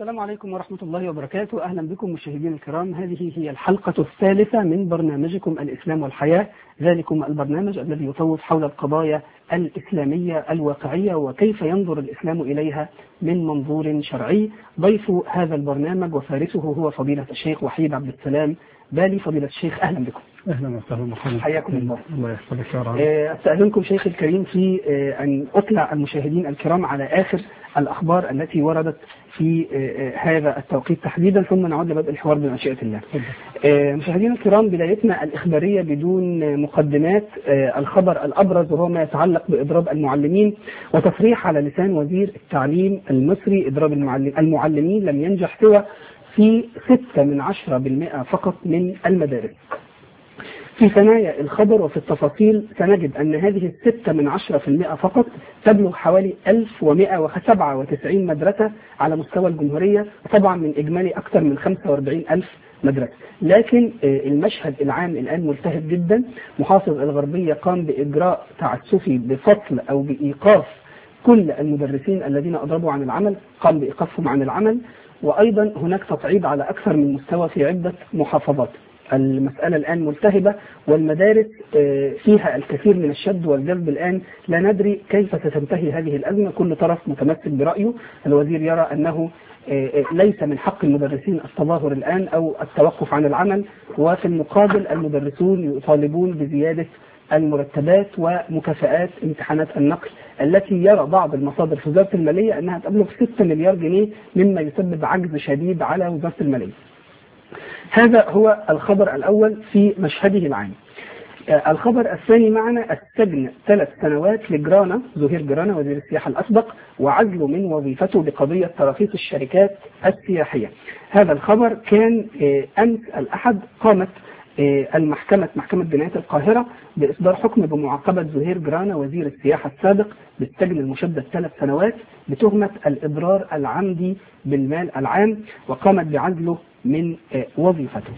السلام عليكم ورحمة الله وبركاته. أهلا بكم مشاهدينا الكرام. هذه هي الحلقة الثالثة من برنامجكم الإسلام والحياة، ذلكم البرنامج الذي يطوف حول القضايا الإسلامية الواقعية وكيف ينظر الإسلام إليها من منظور شرعي. ضيف هذا البرنامج وفارسه هو فضيلة الشيخ وحيد عبد السلام بالي. فضيلة الشيخ أهلا بكم. أهلا وسهلا مرحبا. حياكم الله. الله يحفظك يا رب. أستأذنكم شيخ الكريم في أن أطلع المشاهدين الكرام على آخر الأخبار التي وردت في هذا التوقيت تحديدا، ثم نعود لبدء الحوار بمشيئة الله. مشاهدينا الكرام، بدايتنا الإخبارية بدون مقدمات. الخبر الأبرز وهو ما يتعلق بإضراب المعلمين، وتصريح على لسان وزير التعليم المصري: إضراب المعلمين لم ينجح سوى في 6% فقط من المدارس. في ثنايا الخبر وفي التفاصيل سنجد أن هذه 6% فقط تبلغ حوالي 1197 مدرسة على مستوى الجمهورية، طبعا من إجمالي أكثر من 45,000 مدرسة. لكن المشهد العام الآن ملتهب جدا. محافظ الغربية قام بإجراء تعسفي بفصل أو بإيقاف كل المدرسين الذين أضربوا عن العمل، قام بإيقافهم عن العمل. وأيضا هناك تصعيد على أكثر من مستوى في عدة محافظات. المسألة الآن ملتهبة والمدارس فيها الكثير من الشد والجذب. الآن لا ندري كيف ستنتهي هذه الأزمة. كل طرف متمسك برأيه. الوزير يرى أنه ليس من حق المدرسين التظاهر الآن أو التوقف عن العمل، وفي المقابل المدرسون يطالبون بزيادة المرتبات ومكافآت امتحانات النقل التي يرى بعض المصادر في وزارة المالية أنها تبلغ 6 مليار جنيه، مما يسبب عجز شديد على وزارة المالية. هذا هو الخبر الأول في مشهده العام. الخبر الثاني معنا: السجن 3 سنوات لجرانا، زهير جرانا وزير السياحة الأسبق، وعزله من وظيفته بقضية تراخيص الشركات السياحية. هذا الخبر كان أمس الأحد قامت محكمة جنايات القاهرة بإصدار حكم بمعاقبة زهير جرانا وزير السياحة السابق بالسجن المشدد 3 سنوات بتهمة الإضرار العمدي بالمال العام، وقامت بعزله من وظيفته.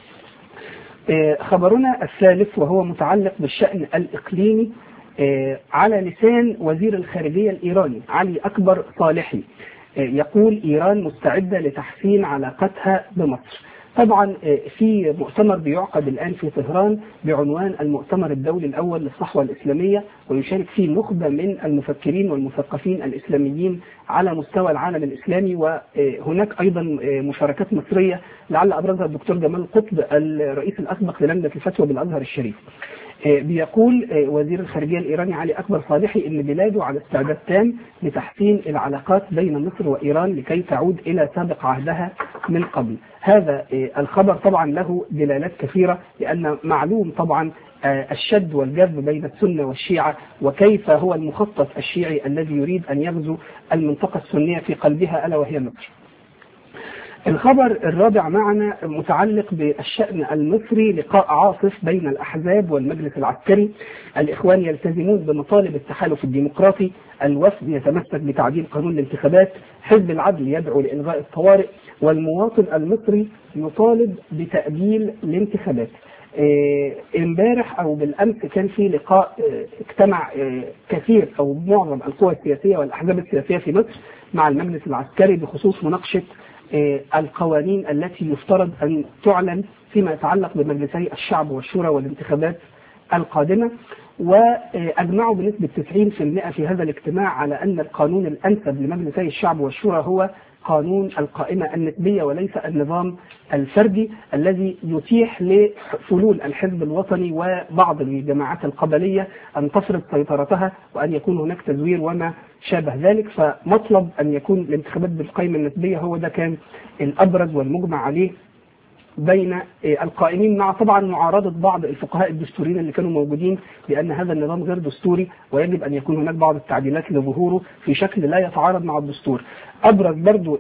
خبرنا الثالث وهو متعلق بالشأن الإقليمي، على لسان وزير الخارجية الإيراني علي أكبر صالحي، يقول: إيران مستعدة لتحسين علاقتها بمصر. طبعا في مؤتمر بيعقد الآن في طهران بعنوان المؤتمر الدولي الأول للصحوة الإسلامية، ويشارك فيه نخبة من المفكرين والمثقفين الإسلاميين على مستوى العالم الإسلامي، وهناك أيضا مشاركات مصرية لعل أبرزها الدكتور جمال قطب الرئيس الأسبق للجنة الفتوى بالأزهر الشريف. بيقول وزير الخارجية الإيراني علي أكبر صالحي إن بلاده على استعداد تام لتحسين العلاقات بين مصر وإيران لكي تعود إلى سابق عهدها من قبل. هذا الخبر طبعا له دلالات كثيرة، لأن معلوم طبعا الشد والجذب بين السنة والشيعة، وكيف هو المخطط الشيعي الذي يريد أن يغزو المنطقة السنية في قلبها ألا وهي مصر. الخبر الرابع معنا متعلق بالشأن المصري: لقاء عاصف بين الأحزاب والمجلس العسكري. الإخوان يلتزمون بمطالب التحالف الديمقراطي، الوفد يتمسك بتعديل قانون الانتخابات، حزب العدل يدعو لإلغاء الطوارئ، والمواطن المصري يطالب بتأجيل الانتخابات. امبارح أو بالأمس كان في لقاء اجتمع كثير أو معظم القوى السياسية والأحزاب السياسية في مصر مع المجلس العسكري بخصوص مناقشة القوانين التي يفترض أن تعلن فيما يتعلق بمجلسي الشعب والشورى والانتخابات القادمة. وأجمعوا بنسبة 90% في هذا الاجتماع على أن القانون الأنسب لمجلسي الشعب والشورى هو قانون القائمة النسبية وليس النظام الفردي الذي يتيح لفلول الحزب الوطني وبعض الجماعات القبلية أن تفرض سيطرتها وأن يكون هناك تزوير وما شابه ذلك. فمطلب أن يكون الانتخابات بالقائمة النسبية هو ده كان الأبرز والمجمع عليه بين القائمين، مع طبعا معارضة بعض الفقهاء الدستوريين اللي كانوا موجودين بأن هذا النظام غير دستوري ويجب أن يكون هناك بعض التعديلات لظهوره في شكل لا يتعارض مع الدستور. أبرز برضو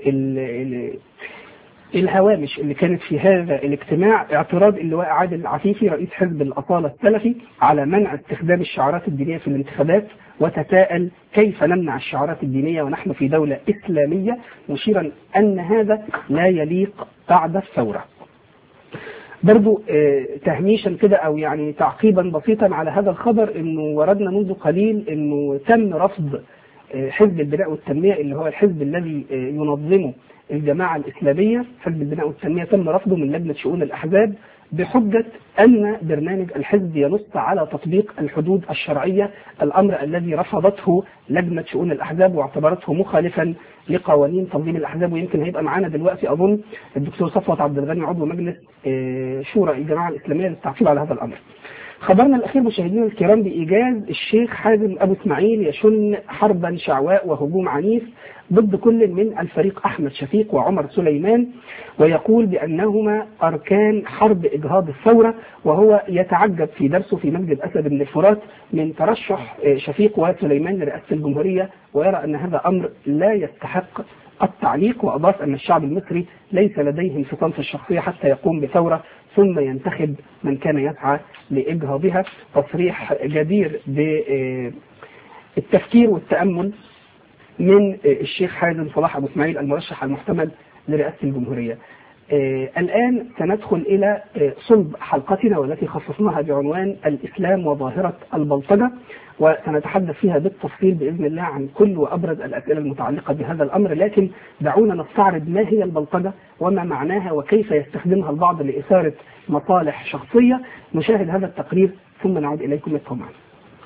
الهوامش اللي كانت في هذا الاجتماع اعتراض اللواء عادل عفيفي رئيس حزب الأصالة السلفي على منع استخدام الشعارات الدينية في الانتخابات، وتساءل كيف نمنع الشعارات الدينية ونحن في دولة إسلامية، مشيرا أن هذا لا يليق بعد الثورة. برضو تهميشا كده أو يعني تعقيبا بسيطا على هذا الخبر، إنه وردنا منذ قليل إنه تم رفض حزب البناء والتنمية اللي هو الحزب الذي ينظمه الجماعة الإسلامية. حزب البناء والتنمية تم رفضه من لجنة شؤون الأحزاب بحجة أن برنامج الحزب ينص على تطبيق الحدود الشرعية، الأمر الذي رفضته لجنة شؤون الأحزاب واعتبرته مخالفا لقوانين تنظيم الأحزاب. ويمكن هيبقى معانا دلوقتي أظن الدكتور صفوت عبد الغني عضو مجلس شورى الجماعة الإسلامية للتعقيب على هذا الأمر. خبرنا الأخير مشاهدينا الكرام بإيجاز الشيخ حازم أبو إسماعيل يشن حربا شعواء وهجوم عنيف ضد كل من الفريق أحمد شفيق وعمر سليمان، ويقول بأنهما أركان حرب إجهاض الثورة، وهو يتعجب في درسه في مسجد أسد بن الفرات من ترشح شفيق وسليمان لرئاسة الجمهورية، ويرى أن هذا أمر لا يستحق التعليق. وأضاف أن الشعب المصري ليس لديه انفصام في الشخصية حتى يقوم بثورة ثم ينتخب من كان يسعى لإجهاضها. تصريح جدير بالتفكير والتأمل من الشيخ حازم صلاح أبو إسماعيل المرشح المحتمل لرئاسة الجمهورية. الآن سندخل إلى صلب حلقتنا والتي خصصناها بعنوان الإسلام وظاهرة البلطجة، وسنتحدث فيها بالتفصيل بإذن الله عن كل وأبرز الأسئلة المتعلقة بهذا الأمر. لكن دعونا نستعرض ما هي البلطجة وما معناها وكيف يستخدمها البعض لإثارة مصالح شخصية. نشاهد هذا التقرير ثم نعود إليكم ابقوا معنا.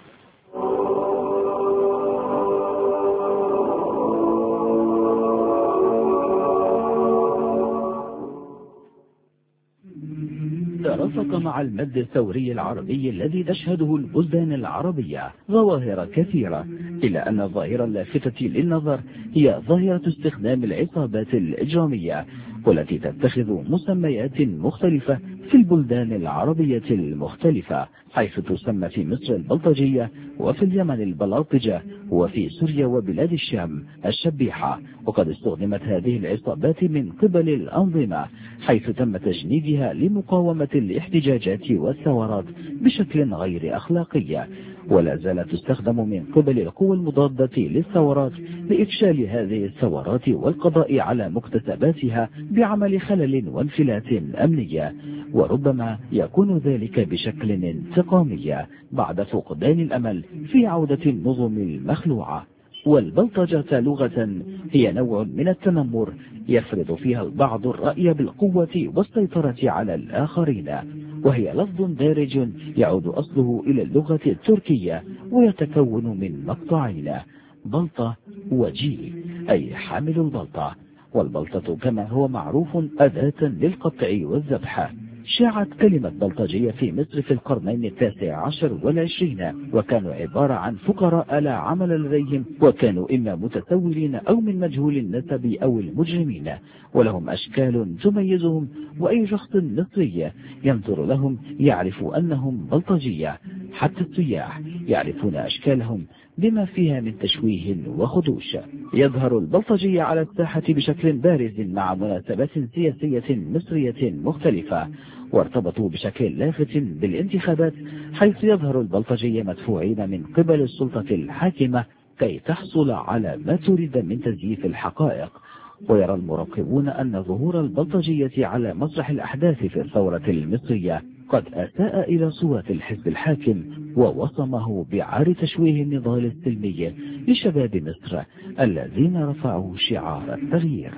ترافق مع المد الثوري العربي الذي تشهده البلدان العربية ظواهر كثيرة، إلا أن الظاهرة اللافتة للنظر هي ظاهرة استخدام العصابات الإجرامية، والتي تتخذ مسميات مختلفة في البلدان العربية المختلفة، حيث تسمى في مصر البلطجية، وفي اليمن البلاطجة، وفي سوريا وبلاد الشام الشبيحة. وقد استخدمت هذه العصابات من قبل الأنظمة حيث تم تجنيدها لمقاومة الاحتجاجات والثورات بشكل غير أخلاقي، ولا زالت تستخدم من قبل القوى المضادة للثورات لإفشال هذه الثورات والقضاء على مكتسباتها بعمل خلل وانفلات أمنية، وربما يكون ذلك بشكل انتقامي بعد فقدان الأمل في عودة النظم المخلوعة. والبلطجة لغة هي نوع من التنمر يفرض فيها البعض الرأي بالقوة والسيطرة على الآخرين، وهي لفظ دارج يعود أصله إلى اللغة التركية ويتكون من مقطعين: بلطة وجي، أي حامل البلطة. والبلطة كما هو معروف أداة للقطع والذبح. شاعت كلمة بلطجية في مصر في القرنين 19 و20، وكانوا عبارة عن فقراء لا عمل لديهم، وكانوا إما متسولين أو من مجهول النسب أو المجرمين، ولهم أشكال تميزهم، وأي شخص مصري ينظر لهم يعرف أنهم بلطجية. حتى السياح يعرفون أشكالهم بما فيها من تشويه وخدوش. يظهر البلطجية على الساحة بشكل بارز مع مناسبات سياسية مصرية مختلفة، وارتبطوا بشكل لافت بالانتخابات، حيث يظهر البلطجية مدفوعين من قبل السلطة الحاكمة كي تحصل على ما تريد من تزييف الحقائق. ويرى المراقبون أن ظهور البلطجية على مسرح الأحداث في الثورة المصرية قد أساء إلى صورة الحزب الحاكم ووصمه بعار تشويه النضال السلمي لشباب مصر الذين رفعوا شعار التغيير.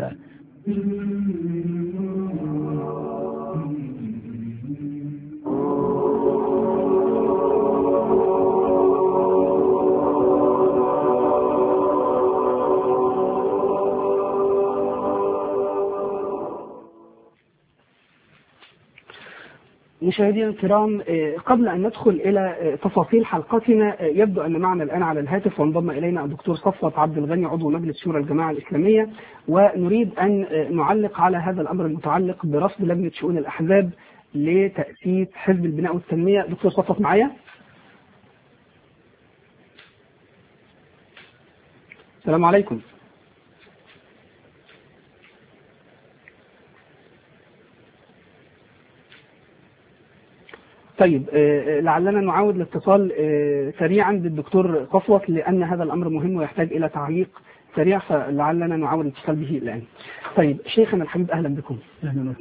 مشاهدينا الكرام، قبل أن ندخل إلى تفاصيل حلقتنا يبدو أن معنا الآن على الهاتف وانضم إلينا الدكتور صفوت عبد الغني عضو مجلس شورى الجماعة الإسلامية، ونريد أن نعلق على هذا الأمر المتعلق برفض لجنة شؤون الأحزاب لتأسيس حزب البناء والتنمية. دكتور صفوت معايا؟ السلام عليكم. طيب، لعلنا نعاود الاتصال سريعا بالدكتور صفوت لأن هذا الأمر مهم ويحتاج إلى تعليق سريع، فلعلنا نعاود الاتصال به الآن. طيب شيخنا الحبيب، أهلا بكم. أهلا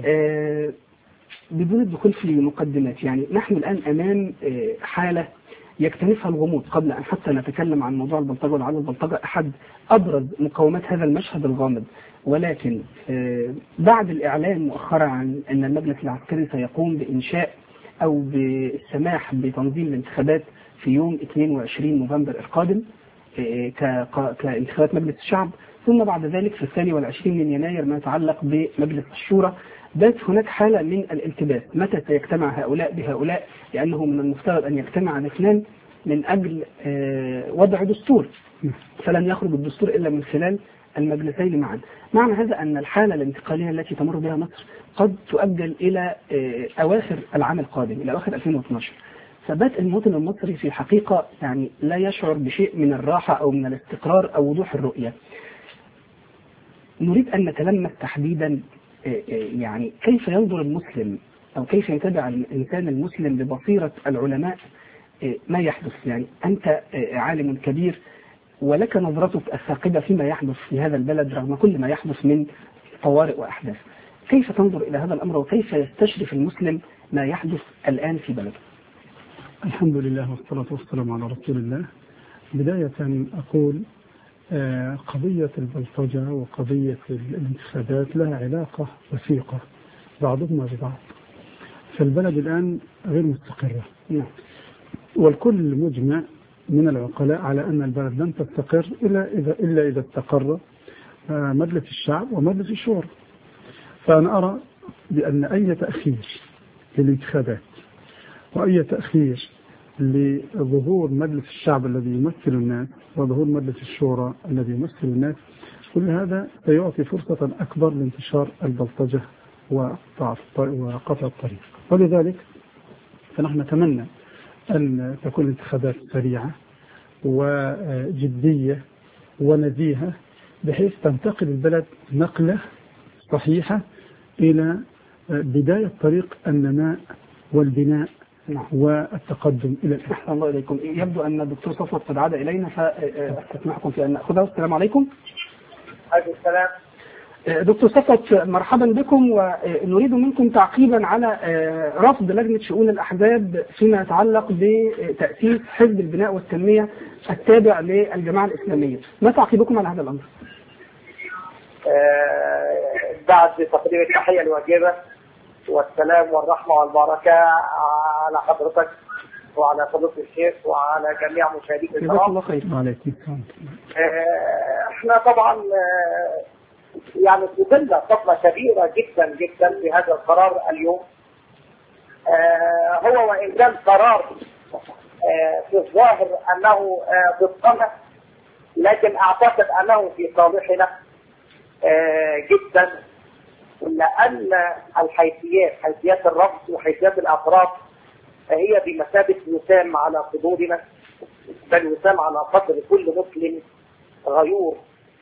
وسهلا. بدون الدخول في مقدمات، يعني نحن الآن أمام حالة يكتنفها الغموض قبل أن حتى نتكلم عن موضوع البلطجة ولعل البلطجة أحد أبرز مقومات هذا المشهد الغامض. ولكن بعد الإعلان مؤخرا عن أن المجلس العسكري سيقوم بإنشاء أو بالسماح بتنظيم الانتخابات في يوم 22 نوفمبر القادم كانتخابات مجلس الشعب، ثم بعد ذلك في 22 من يناير ما يتعلق بمجلس الشورى، بات هناك حالة من الالتباس. متى سيجتمع هؤلاء بهؤلاء؟ لأنه من المفترض أن يجتمع الاثنان من أجل وضع دستور، فلن يخرج الدستور إلا من خلال المجلسين معا. معنى هذا أن الحالة الانتقالية التي تمر بها مصر قد تؤجل إلى أواخر العام القادم، إلى أواخر 2012. فبات المواطن المصري في الحقيقة يعني لا يشعر بشيء من الراحة أو من الاستقرار أو وضوح الرؤية. نريد أن نتلمس تحديدا يعني كيف ينظر المسلم أو كيف يتابع الإنسان المسلم ببصيرة العلماء ما يحدث. يعني أنت عالم كبير ولك نظرتك الثاقبة فيما يحدث في هذا البلد رغم كل ما يحدث من طوارئ وأحداث. كيف تنظر إلى هذا الأمر وكيف يستشرف المسلم ما يحدث الآن في بلده؟ الحمد لله والصلاة والسلام على رسول الله. بداية أقول قضية البلطجة وقضية الانتخابات لها علاقة وثيقة بعضهما ببعض. فالبلد الآن غير مستقرة، والكل مجمع من العقلاء على أن البلد لن تستقر إلا إذا استقر مجلس الشعب ومجلس الشورى. فأنا أرى بأن أي تأخير للانتخابات وأي تأخير لظهور مجلس الشعب الذي يمثل الناس وظهور مجلس الشورى الذي يمثل الناس، كل هذا سيعطي فرصة أكبر لانتشار البلطجة وقطع الطريق. ولذلك فنحن نتمنى أن تكون الانتخابات سريعة وجدية ونزيهة بحيث تنتقل البلد نقلة صحيحة إلى بداية طريق النماء والبناء والتقدم إلى الأحسن. أحسن الله إليكم. يبدو أن الدكتور صفوت قد عاد إلينا فأستسمحكم في أن نأخذه. السلام عليكم. عليكم السلام. دكتور صفوت مرحبا بكم، ونريد منكم تعقيبا على رفض لجنة شؤون الأحزاب فيما يتعلق بتأسيس حزب البناء والتنمية التابع للجماعة الإسلامية. ما تعقيبكم على هذا الأمر؟ بعد تقديم التحية الواجبة والسلام والرحمة والبركة على حضرتك وعلى فضيلة الشيخ وعلى جميع مشاهديك الكرام. جزاك الله خير. وعليكم السلام. احنا طبعا يعني قبلنا صدمة كبيرة جدا جدا بهذا القرار اليوم. هو وإن كان قرار في الظاهر أنه ضدنا، لكن أعتقد أنه في صالحنا جدا، لأن حيثيات الرفض وحيثيات الأفراد هي بمثابة وسام على صدورنا، بل وسام على صدر كل مسلم غيور.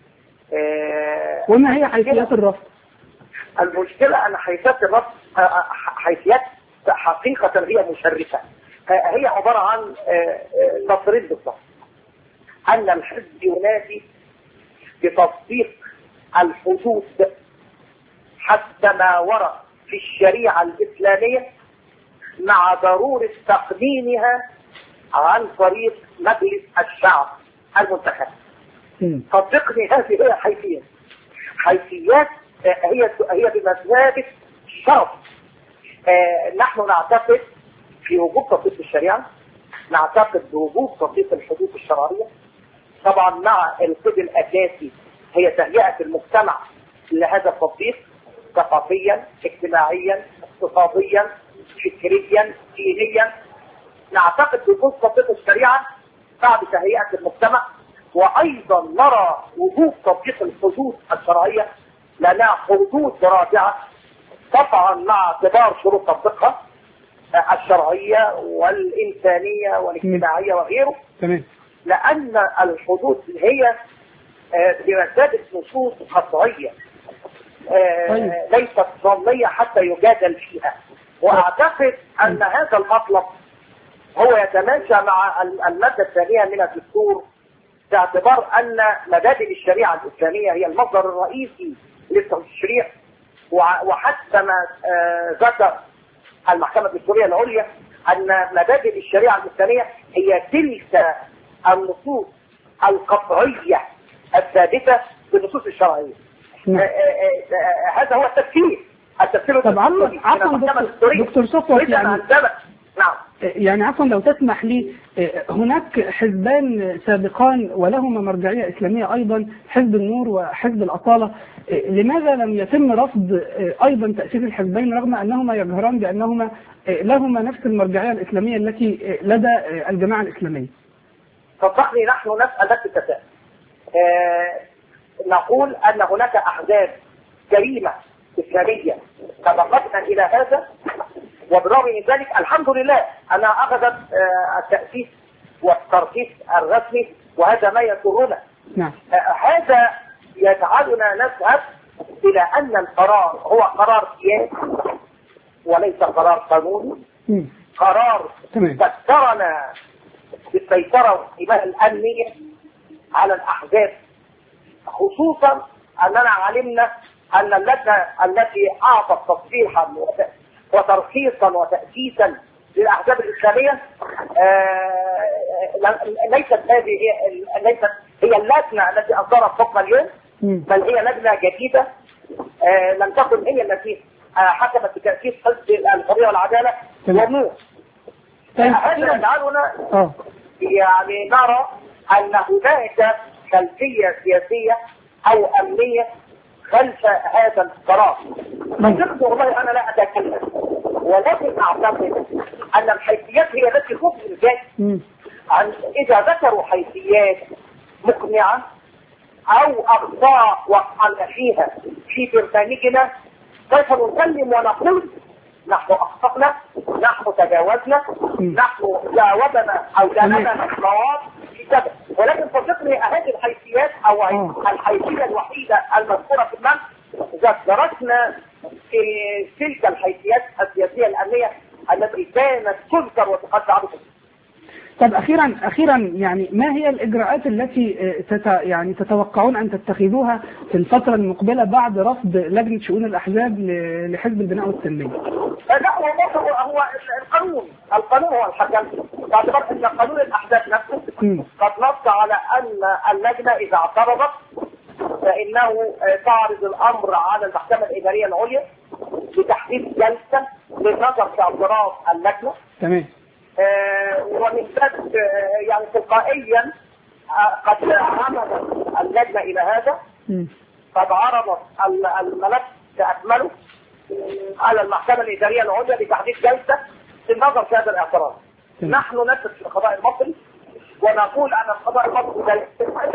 وما هي حيثيات الرفض؟ المشكلة أن حيثيات الرفض حيثيات حقيقة هي مشرفة. هي عبارة عن تصريح بالضبط أن الحزب ينادي بتصديق الحدود حتى ما ورد في الشريعة الإسلامية مع ضرورة تقديمها عن طريق مجلس الشعب المنتخب. صدقني هذه هي حيثيات هي بمثابة شرف. نحن نعتقد في وجود تطبيق الشريعة، نعتقد بوجود تطبيق الحدود الشرعية، طبعا مع القيد الأساسي هي تهيئة المجتمع لهذا التطبيق ثقافيا اجتماعيا اقتصاديا فكريا دينيا. نعتقد بوجود تطبيق الشريعة بعد تهيئة المجتمع، وأيضا نرى وجود تطبيق الحدود الشرعية لنا حدود رادعة طبعا مع اعتبار شروط تطبيقها الشرعية والإنسانية والاجتماعية وغيره. لأن الحدود هي بمثابة نصوص قطعية ليست ظنية حتى يجادل فيها. وأعتقد أن هذا المطلب هو يتماشى مع المادة الثانية من الدستور، باعتبار أن مبادئ الشريعة الإسلامية هي المصدر الرئيسي للتشريع. وحتى ما ذكر المحكمة الدستورية العليا أن مبادئ الشريعة الإسلامية هي تلك النصوص القطعية الثابتة بالنصوص الشرعية. هذا هو التفسير طب عفوا دكتور صفوت، يعني عفوا لو تسمح لي، هناك حزبان سابقان ولهما مرجعية إسلامية أيضا، حزب النور وحزب الأصالة، لماذا لم يتم رفض أيضا تأسيس الحزبين رغم أنهما يجهران بأنهما لهما نفس المرجعية الإسلامية التي لدى الجماعة الإسلامية؟ صدقني نحن نسأل نفس التساؤل. نقول أن هناك أحزاب كريمة إسلامية سبقتنا إلى هذا، وبرغم من ذلك الحمد لله أنا أخذت التأسيس والترخيص الرسمي، وهذا ما يسرنا. نعم. هذا يجعلنا نذهب إلى أن القرار هو قرار سياسي وليس قرار قانوني. قرار فكرنا بالسيطرة والحماية الأمنية على الأحزاب، خصوصا أننا علمنا أن اللجنة التي أعطت تصريحا وترخيصا وتأسيسا للأحزاب الإسلامية ليست هي اللجنة التي أصدرت حكم اليوم، بل هي لجنة جديدة لم تكن هي التي حكمت بتأسيس حزب الحرية والعدالة والنور. هذا يجعلنا يعني نرى أن هناك خلفية سياسية أو أمنية خلف هذا القرار. والله أنا لا أتكلم، ولكن أعتقد أن الحيثيات هي التي تفضل الجاي عن إذا ذكروا حيثيات مقنعة أو أخطاء وقعنا فيها في برنامجنا كيف نسلم ونقول نحن أخطأنا، نحن تجاوزنا، نحن جاوبنا أو جاوبنا الصواب في كذا. ولكن صدقني هذه الحيثيات أو الحيثية الوحيدة المذكورة في المنهج إذا درسنا في تلك الحيثيات السياسية الأمنية التي كانت تذكر وتقدم. طب أخيرا يعني ما هي الإجراءات التي يعني تتوقعون أن تتخذوها في الفترة المقبلة بعد رفض لجنة شؤون الأحزاب لحزب البناء والتنمية؟ لا هو القانون هو الحكم، باعتبار أن قانون الأحزاب نفسه قد نص على أن اللجنة إذا اعترضت فإنه تعرض الأمر على المحكمة الإدارية العليا لتحديد جلسة للنظر في اعتراض اللجنة. تمام. ومن ذلك يعني تلقائيا قد عمدت اللجنة إلى هذا، قد عرضت الملف كأكمله على المحكمة الإدارية العليا لتحديد جلسة للنظر في هذا الاعتراض. نحن نثق في القضاء المصري ونقول أن القضاء المصري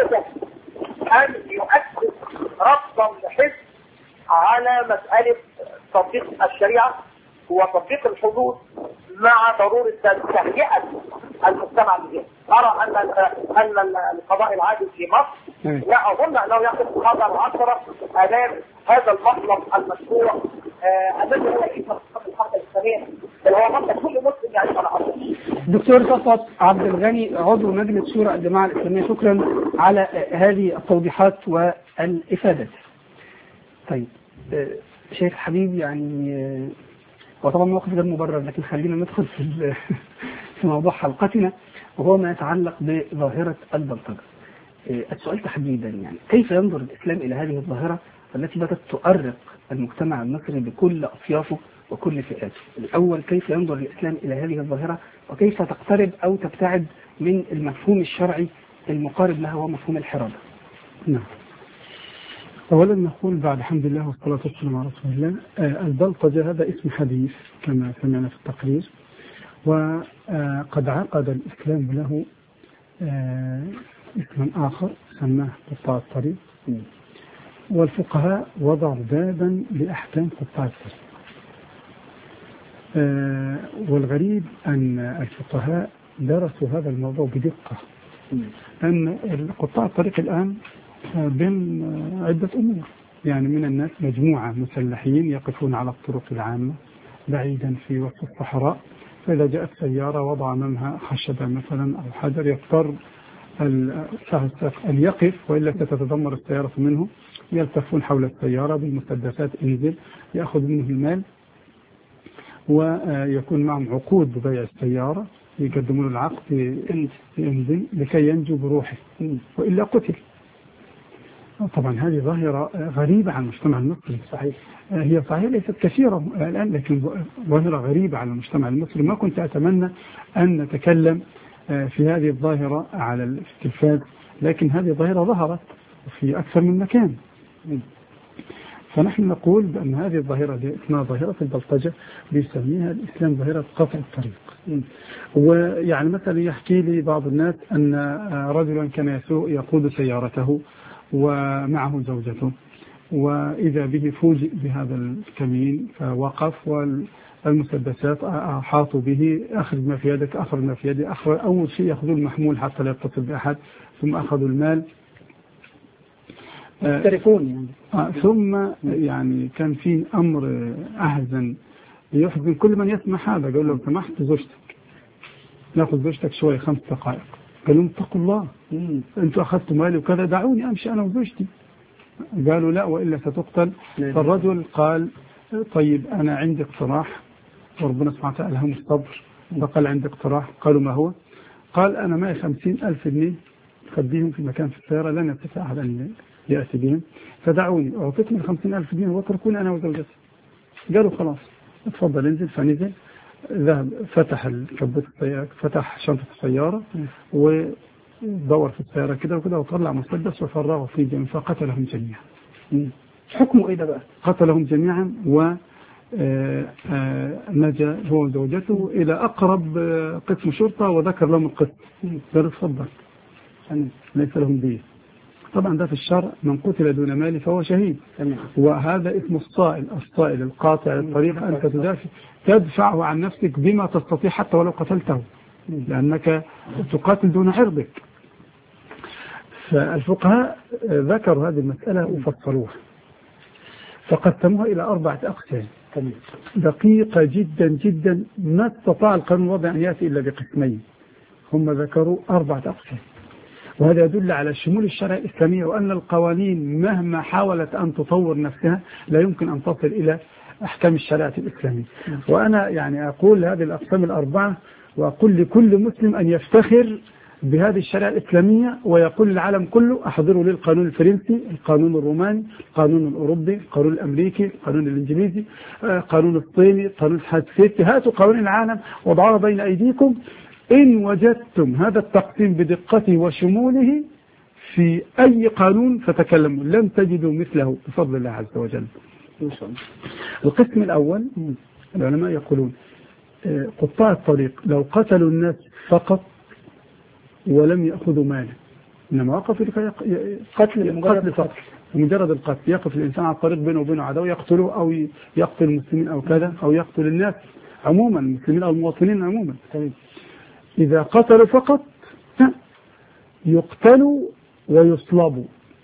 أن يؤكد رفضا لحزب على مسألة تطبيق الشريعة وتطبيق الحدود مع ضرورة تهيئة المجتمع الجديد. أرى أن القضاء العادل في مصر لا أظن أنه يقف قدر 10 أمام هذا المطلب المشروع الذي هو في الحركة الإسلامية، بل هو مطلب كل مسلم يعيش على أرضه. دكتور صفوت عبد الغني عضو مجلس شورى الجماعة الإسلامية، شكرا على هذه التوضيحات والإفادات. طيب شيخ حبيب، يعني وطبعا موقف غير مبرر، لكن خلينا ندخل في موضوع حلقتنا وهو ما يتعلق بظاهرة البلطجة. السؤال تحديدا يعني كيف ينظر الإسلام إلى هذه الظاهرة التي بدأت تؤرق المجتمع المصري بكل أطيافه وكل فئاته؟ الأول، كيف ينظر الإسلام إلى هذه الظاهرة وكيف تقترب أو تبتعد من المفهوم الشرعي المقارب لها هو مفهوم الحرابة؟ نعم. أولا نقول بعد الحمد لله والصلاة والسلام على رسول الله، البلطجة هذا اسم حديث كما سمعنا في التقرير، وقد عقد الإسلام له اسما آخر سماه قطاع الطريق، والفقهاء وضعوا بابا لأحكام قطاع الطريق. والغريب أن الفقهاء درسوا هذا الموضوع بدقة، أن قطاع الطريق الآن بين عدة أمور، يعني من الناس مجموعة مسلحين يقفون على الطرق العامة بعيدا في وسط الصحراء، فإذا جاءت سيارة وضع أمامها خشبة مثلا أو حجر يضطر أن يقف وإلا ستتدمر السيارة منه، يلتفون حول السيارة بالمسدسات انزل، يأخذ منه المال ويكون معهم عقود ببيع السيارة، يقدمون له العقد ينزل لكي ينجو بروحه وإلا قتل. طبعا هذه ظاهرة غريبة على المجتمع المصري. صحيح. هي صحيح ليست كثيرة الآن، لكن ظاهرة غريبة على المجتمع المصري. ما كنت أتمنى أن نتكلم في هذه الظاهرة على التلفاز، لكن هذه ظاهرة ظهرت في أكثر من مكان. فنحن نقول بأن هذه الظاهرة اسمها ظاهرة البلطجة، بيسميها الإسلام ظاهرة قطع الطريق. ويعني مثلا يحكي لي بعض الناس أن رجلا كان يقود سيارته ومعه زوجته، وإذا به فوجئ بهذا الكمين فوقف، والمسدسات حاطوا به، أخرج ما في يدك، أخرج ما في يدي، أول شيء يأخذوا المحمول حتى لا يتصل بأحد، ثم أخذوا المال التليفون يعني. ثم يعني كان في أمر أحزن يحزن كل من يسمع هذا. قال له سمحت زوجتك، ناخذ زوجتك شوي 5 دقائق. قالوا اتقوا الله، أنتوا أخذتوا مالي وكذا، دعوني أمشي أنا وزوجتي. قالوا لا وإلا ستقتل. فالرجل قال طيب أنا عندي اقتراح، وربنا سبحانه وتعالى لهم الصبر، فقال عندي اقتراح. قالوا ما هو؟ قال أنا معي 50,000 جنيه، خديهم في مكان في السيارة لن يستطيع أحد أن يأتي بهم، فدعوني أعطيتني 50,000 جنيه واتركوني أنا وزوجتي. قالوا خلاص اتفضل انزل. فنزل، ذهب فتح الكبوت السيارة، فتح شنطة السيارة ودور في السيارة كده وكده، وطلع مسدس وفرغه في جميع، فقتلهم جميعا. حكمه ايه ده بقى؟ قتلهم جميعا ونجا هو وزوجته إلى أقرب قسم شرطة وذكر لهم القسم. قالوا اتفضل ليس لهم دية. طبعا ده في الشرع من قتل دون مال فهو شهيد. وهذا اسم الصائل القاطع الطريق، أنت تدفعه عن نفسك بما تستطيع حتى ولو قتلته، لأنك تقاتل دون عرضك. فالفقهاء ذكروا هذه المسألة وفصلوها، فقسموها إلى 4 أقسام دقيقة جدا جدا، ما استطاع القانون الوضعي أن يأتي إلا بقسمين. هم ذكروا 4 أقسام، وهذا يدل على شمول الشريعة الإسلامية، وأن القوانين مهما حاولت أن تطور نفسها لا يمكن أن تصل إلى أحكام الشريعة الإسلامية. وأنا يعني أقول هذه الأقسام 4، وأقول لكل مسلم أن يفتخر بهذه الشريعة الإسلامية، ويقول للعالم كله أحضروا لي القانون الفرنسي، القانون الروماني، القانون الأوروبي، القانون الأمريكي، القانون الإنجليزي، القانون الصيني، قانون الحادثة، هاتوا قانون العالم وضعوها بين أيديكم. إن وجدتم هذا التقسيم بدقته وشموله في أي قانون فتكلموا، لن تجدوا مثله بفضل الله عز وجل. القسم الأول العلماء يقولون قطاع الطريق لو قتلوا الناس فقط ولم يأخذوا مالا، إنما وقفوا قتل فقط، ومجرد القتل يقف الإنسان على الطريق بينه وبينه عدو يقتله، أو يقتل المسلمين أو كذا، أو يقتل الناس عموما، المسلمين أو المواطنين عموما. إذا قتلوا فقط يقتلوا ويصلبوا.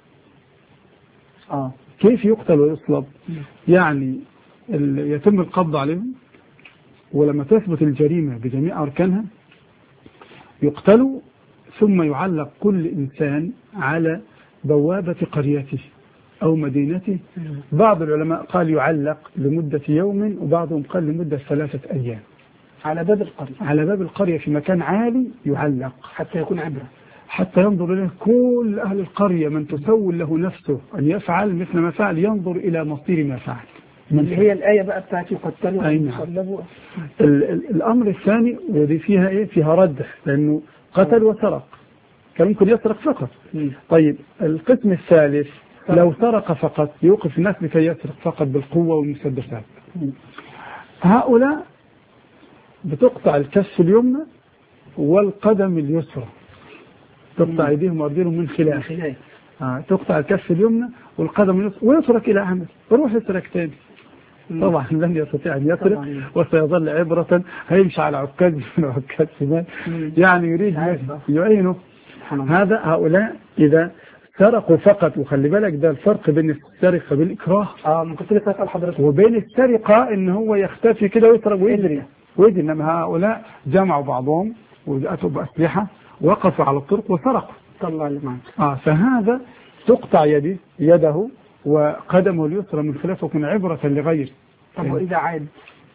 كيف يقتل ويصلب؟ يعني يتم القبض عليهم، ولما تثبت الجريمة بجميع أركانها يقتلوا، ثم يعلق كل إنسان على بوابة قريته أو مدينته. بعض العلماء قال يعلق لمدة يوم، وبعضهم قال لمدة 3 أيام على باب القرية، على باب القرية في مكان عالي يعلق حتى يكون عبرة، حتى ينظر إليه كل أهل القرية، من تسول له نفسه أن يفعل مثل ما فعل ينظر إلى مصير ما فعل. اللي هي الآية بقى بتاعت يقتلوا ويصلبوا. الأمر الثاني ودي فيها إيه؟ فيها ردح، لأنه قتل وسرق، كان ممكن يسرق فقط. طيب القسم الثالث لو سرق فقط يوقف الناس لكي يسرق فقط بالقوة والمسدسات. هؤلاء بتقطع الكف اليمنى والقدم اليسرى، تقطع ايديهم وارجلهم من خلاف. تقطع الكف اليمنى والقدم اليسرى ويترك الى عمل، يروح يسرق تاني. طبعا لن يستطيع ان يسرق، وسيظل عبرة، هيمشي على عكاز من عكاز شمال، يعني يريد يعينه. هؤلاء اذا سرقوا فقط، وخلي بالك ده الفرق بين السرقة بالإكراه ممكن تسأل حضرتك، وبين السرقة ان هو يختفي كده ويسرق ويجري. إنما هؤلاء جمعوا بعضهم وأتوا بأسلحة وقفوا على الطرق وسرقوا. طلع اللي معك. فهذا تقطع يده وقدمه اليسرى من خلافه، يكون عبرة لغيره. طب وإذا عاد؟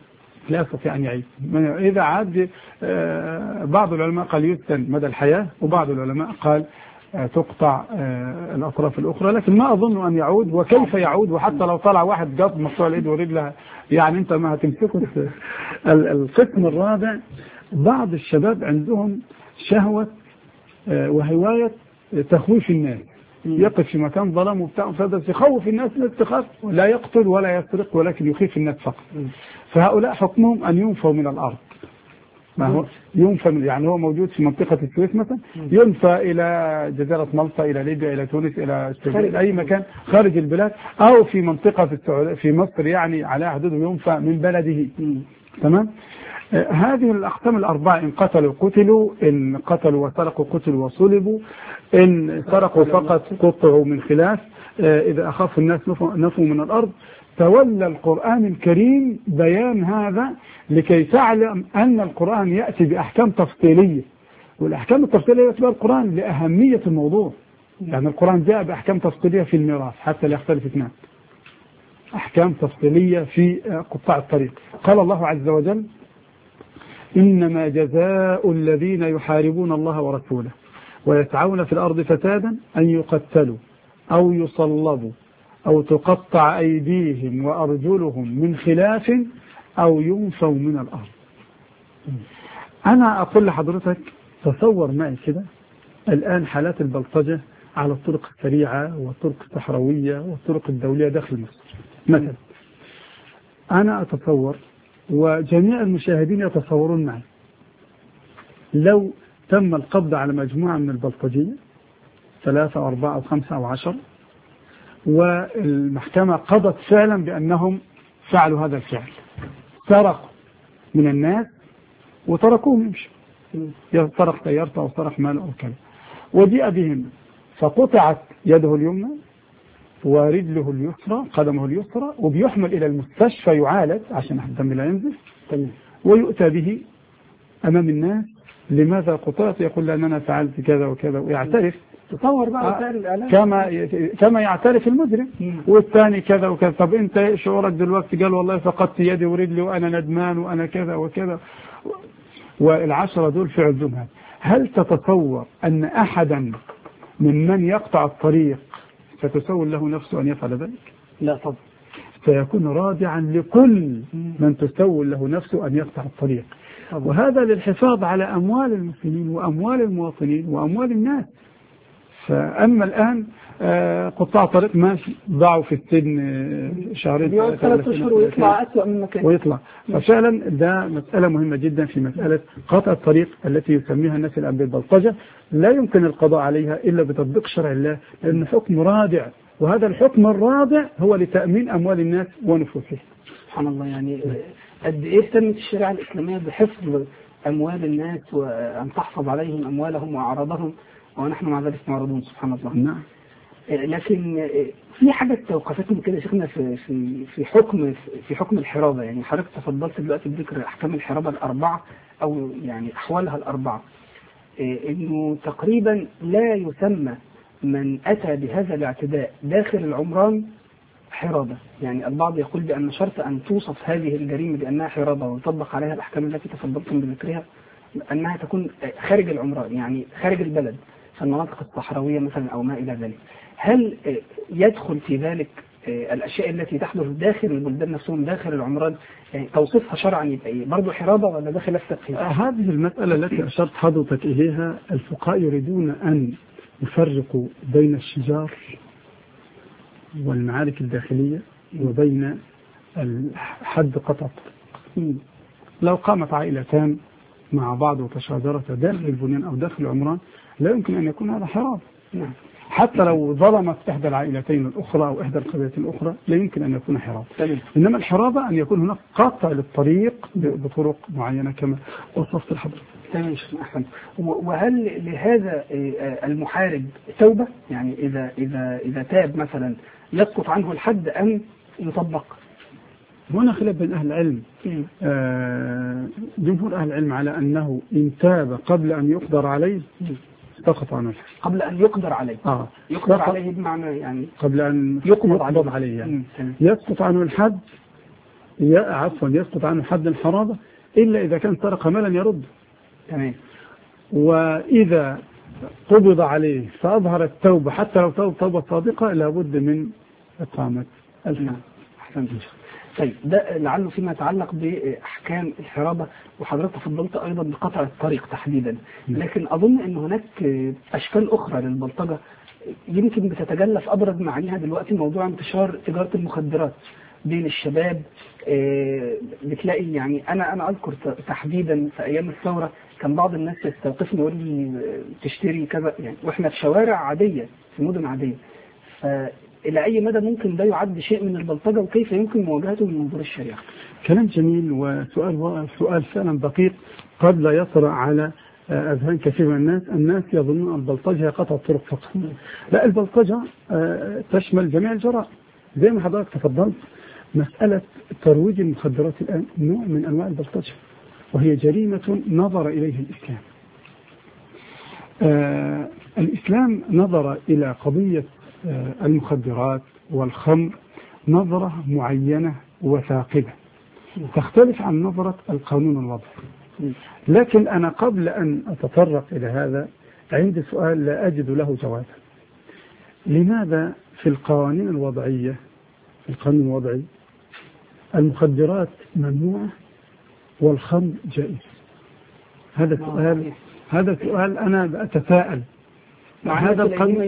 لا يستطيع أن يعيش. إذا عاد بعض العلماء قال يسجن مدى الحياة، وبعض العلماء قال تقطع الأطراف الأخرى، لكن ما أظن أن يعود. وكيف يعود؟ وحتى لو طلع واحد قط مقطوع اليد ورجلها، يعني أنت ما هتمسكه. القسم الرابع، بعض الشباب عندهم شهوة وهواية تخويف الناس، يقف في مكان ظلام وبتاع فبس يخوف الناس للاتخاذ، لا يقتل ولا يسرق ولكن يخيف الناس فقط. فهؤلاء حكمهم أن ينفوا من الأرض. ما هو ينفى، يعني هو موجود في منطقة السويس مثلا، ينفى إلى جزيرة مالطا، إلى ليبيا، إلى تونس، إلى أي مكان خارج البلاد، أو في منطقة في مصر يعني على حدوده، ينفى من بلده. تمام. هذه الأقسام الأربعة، إن قتلوا قتلوا، إن قتلوا وسرقوا قتلوا وصلبوا، إن سرقوا فقط قطعوا من خلاف، إذا أخاف الناس نفوا من الأرض. تولى القرآن الكريم بيان هذا لكي تعلم أن القرآن يأتي بأحكام تفصيلية، والأحكام التفصيلية يتبع القرآن لأهمية الموضوع. يعني القرآن جاء بأحكام تفصيلية في الميراث حتى لا يختلف اثنان، أحكام تفصيلية في قطاع الطريق. قال الله عز وجل: إنما جزاء الذين يحاربون الله ورسوله ويسعون في الأرض فسادا أن يقتلوا أو يصلبوا أو تقطع أيديهم وأرجلهم من خلاف أو ينفوا من الأرض. أنا أقول لحضرتك تصور معي كده الآن حالات البلطجة على الطرق السريعة والطرق الصحراوية والطرق الدولية داخل مصر مثلا. أنا أتصور وجميع المشاهدين يتصورون معي، لو تم القبض على مجموعة من البلطجية 3 أو 4 أو 5 أو 10، والمحكمة قضت فعلا بأنهم فعلوا هذا الفعل، سرقوا من الناس وتركوهم يمشوا، سرق سيارته أو سرق ماله أو كذا، وجيء بهم فقطعت يده اليمنى ورجله اليسرى قدمه اليسرى، وبيحمل إلى المستشفى يعالج عشان الدم لا ينزف، ويؤتى به أمام الناس. لماذا قطعت؟ يقول لأننا فعلت كذا وكذا، ويعترف. تصور بقى كما يعترف المجرم. والثاني كذا وكذا. طب انت شعورك دلوقتي؟ قال والله فقدت يدي ورجلي وانا ندمان وانا كذا وكذا. والعشرة دول في عزومها. هل تتصور ان احدا ممن يقطع الطريق ستسول له نفسه ان يفعل ذلك؟ لا طبعا. سيكون رادعا لكل من تسول له نفسه ان يقطع الطريق. وهذا للحفاظ على اموال المسلمين واموال المواطنين واموال الناس. فأما الآن قطاع طريق ماشي ضاعوا في السجن شهرين 3 أشهر ويطلع أسوأ من مكان ويطلع. ففعلا ده مسألة مهمة جدا في مسألة قطع الطريق التي يسميها الناس الآن بالبلطجة. لا يمكن القضاء عليها إلا بتطبيق شرع الله، لأن حكم رادع، وهذا الحكم الرادع هو لتأمين أموال الناس ونفوسهم. سبحان الله. يعني قد إيه اهتمت الشريعة الإسلامية بحفظ أموال الناس وأن تحفظ عليهم أموالهم وأعراضهم، ونحن مع ذلك معرضون. سبحان الله. نعم. لكن في حاجة توقفتني كده شيخنا في حكم الحرابة. يعني حضرتك تفضلت دلوقتي بذكر أحكام الحرابة الأربعة أو يعني أحوالها الأربعة، إنه تقريبا لا يسمى من أتى بهذا الاعتداء داخل العمران حرابة. يعني البعض يقول بأن شرط أن توصف هذه الجريمة بأنها حرابة ويطبق عليها الأحكام التي تفضلتم بذكرها أنها تكون خارج العمران، يعني خارج البلد في المناطق الصحراوية مثلا أو ما إلى ذلك. هل يدخل في ذلك الأشياء التي تحدث داخل البلدان نفسهم داخل العمران، يعني توصيفها شرعا يبقى برضه حرابة ولا داخل التفقيه؟ هذه المسألة التي أشرت حضرتك إليها الفقهاء يريدون أن يفرقوا بين الشجار والمعارك الداخلية وبين حد قطع الطريق. لو قامت عائلتان مع بعض وتشاجرت داخل البنيان أو داخل العمران لا يمكن أن يكون هذا حرام. حتى لو ظلمت إحدى العائلتين الأخرى أو إحدى القبيلتين الأخرى لا يمكن أن يكون حرام. إنما الحرابة أن يكون هناك قطع للطريق بطرق معينة كما وصفت الحضرتك. تمام شيخنا أحسن. وهل لهذا المحارب توبة؟ يعني إذا تاب مثلا يسقط عنه الحد أم يطبق؟ هنا خلاف بين أهل العلم. جمهور أهل العلم على أنه إن تاب قبل أن يقدر عليه سقط عنه الحد. قبل أن يقدر عليه. يقدر عليه بمعنى يعني قبل أن يقبض عليه يعني. يسقط عنه الحد يسقط عنه حد الحرابة إلا إذا كان سرق مالا يرد. تمام. وإذا قبض عليه فأظهر التوبة حتى لو توبة صادقة لابد من إقامة الحد. أحسنت. طيب ده لعله فيما يتعلق بأحكام الحرابة، وحضرتك تفضلت أيضا بقطع الطريق تحديدا، لكن أظن أن هناك أشكال أخرى للبلطجة يمكن بتتجلى في أبرز معانيها دلوقتي موضوع انتشار تجارة المخدرات بين الشباب. بتلاقي يعني أنا أذكر تحديدا في أيام الثورة كان بعض الناس يستوقفني ويقول لي تشتري كذا، يعني وإحنا في شوارع عادية في مدن عادية. إلى أي مدى ممكن ده يعد شيء من البلطجة، وكيف يمكن مواجهته من منظور الشريعة؟ كلام جميل وسؤال فعلا دقيق قد لا يطرأ على أذهان كثير من الناس يظنون أن البلطجة هي قطع الطرق فقط. لا، البلطجة تشمل جميع الجرائم زي ما حضرتك تفضلت. مسألة ترويج المخدرات الآن نوع من أنواع البلطجة، وهي جريمة نظر إليه الإسلام. الإسلام نظر إلى قضية المخدرات والخمر نظرة معينة وثاقبة تختلف عن نظرة القانون الوضعي. لكن أنا قبل أن أتطرق إلى هذا عندي سؤال لا أجد له جوابا. لماذا في القوانين الوضعية، في القانون الوضعي، المخدرات ممنوعة والخمر جائز؟ هذا سؤال أنا أتساءل. هذا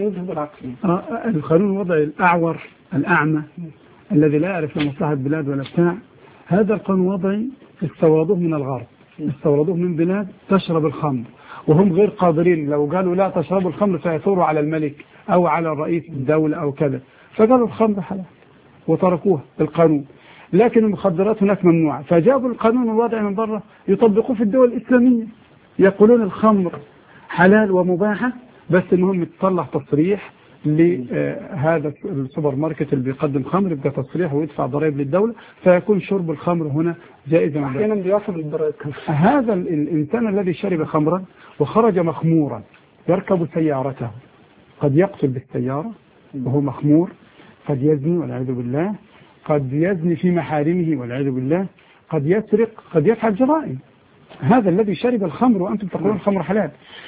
القانون الوضعي الأعور الأعمى الذي لا يعرف مصلحة البلاد ولا بتاع، هذا القانون الوضعي استوردوه من الغرب، استوردوه من بلاد تشرب الخمر وهم غير قادرين. لو قالوا لا تشربوا الخمر سيثوروا على الملك أو على رئيس الدولة أو كذا، فقالوا الخمر حلال وتركوها بالقانون. لكن المخدرات هناك ممنوعة، فجابوا القانون الوضعي من برا يطبقوه في الدول الإسلامية، يقولون الخمر حلال ومباحة، بس المهم تطلع تصريح لهذا السوبر ماركت اللي بيقدم خمر، يبقى تصريح ويدفع ضرائب للدولة، فيكون شرب الخمر هنا جائزا. أحيانا بيوافق الضرائب. هذا الإنسان الذي شرب خمرا وخرج مخمورا يركب سيارته، قد يقتل بالسيارة وهو مخمور، قد يزني والعياذ بالله، قد يزني في محارمه والعياذ بالله، قد يسرق، قد يفعل جرائم. هذا الذي شرب الخمر وأنتم تقولون الخمر حلال.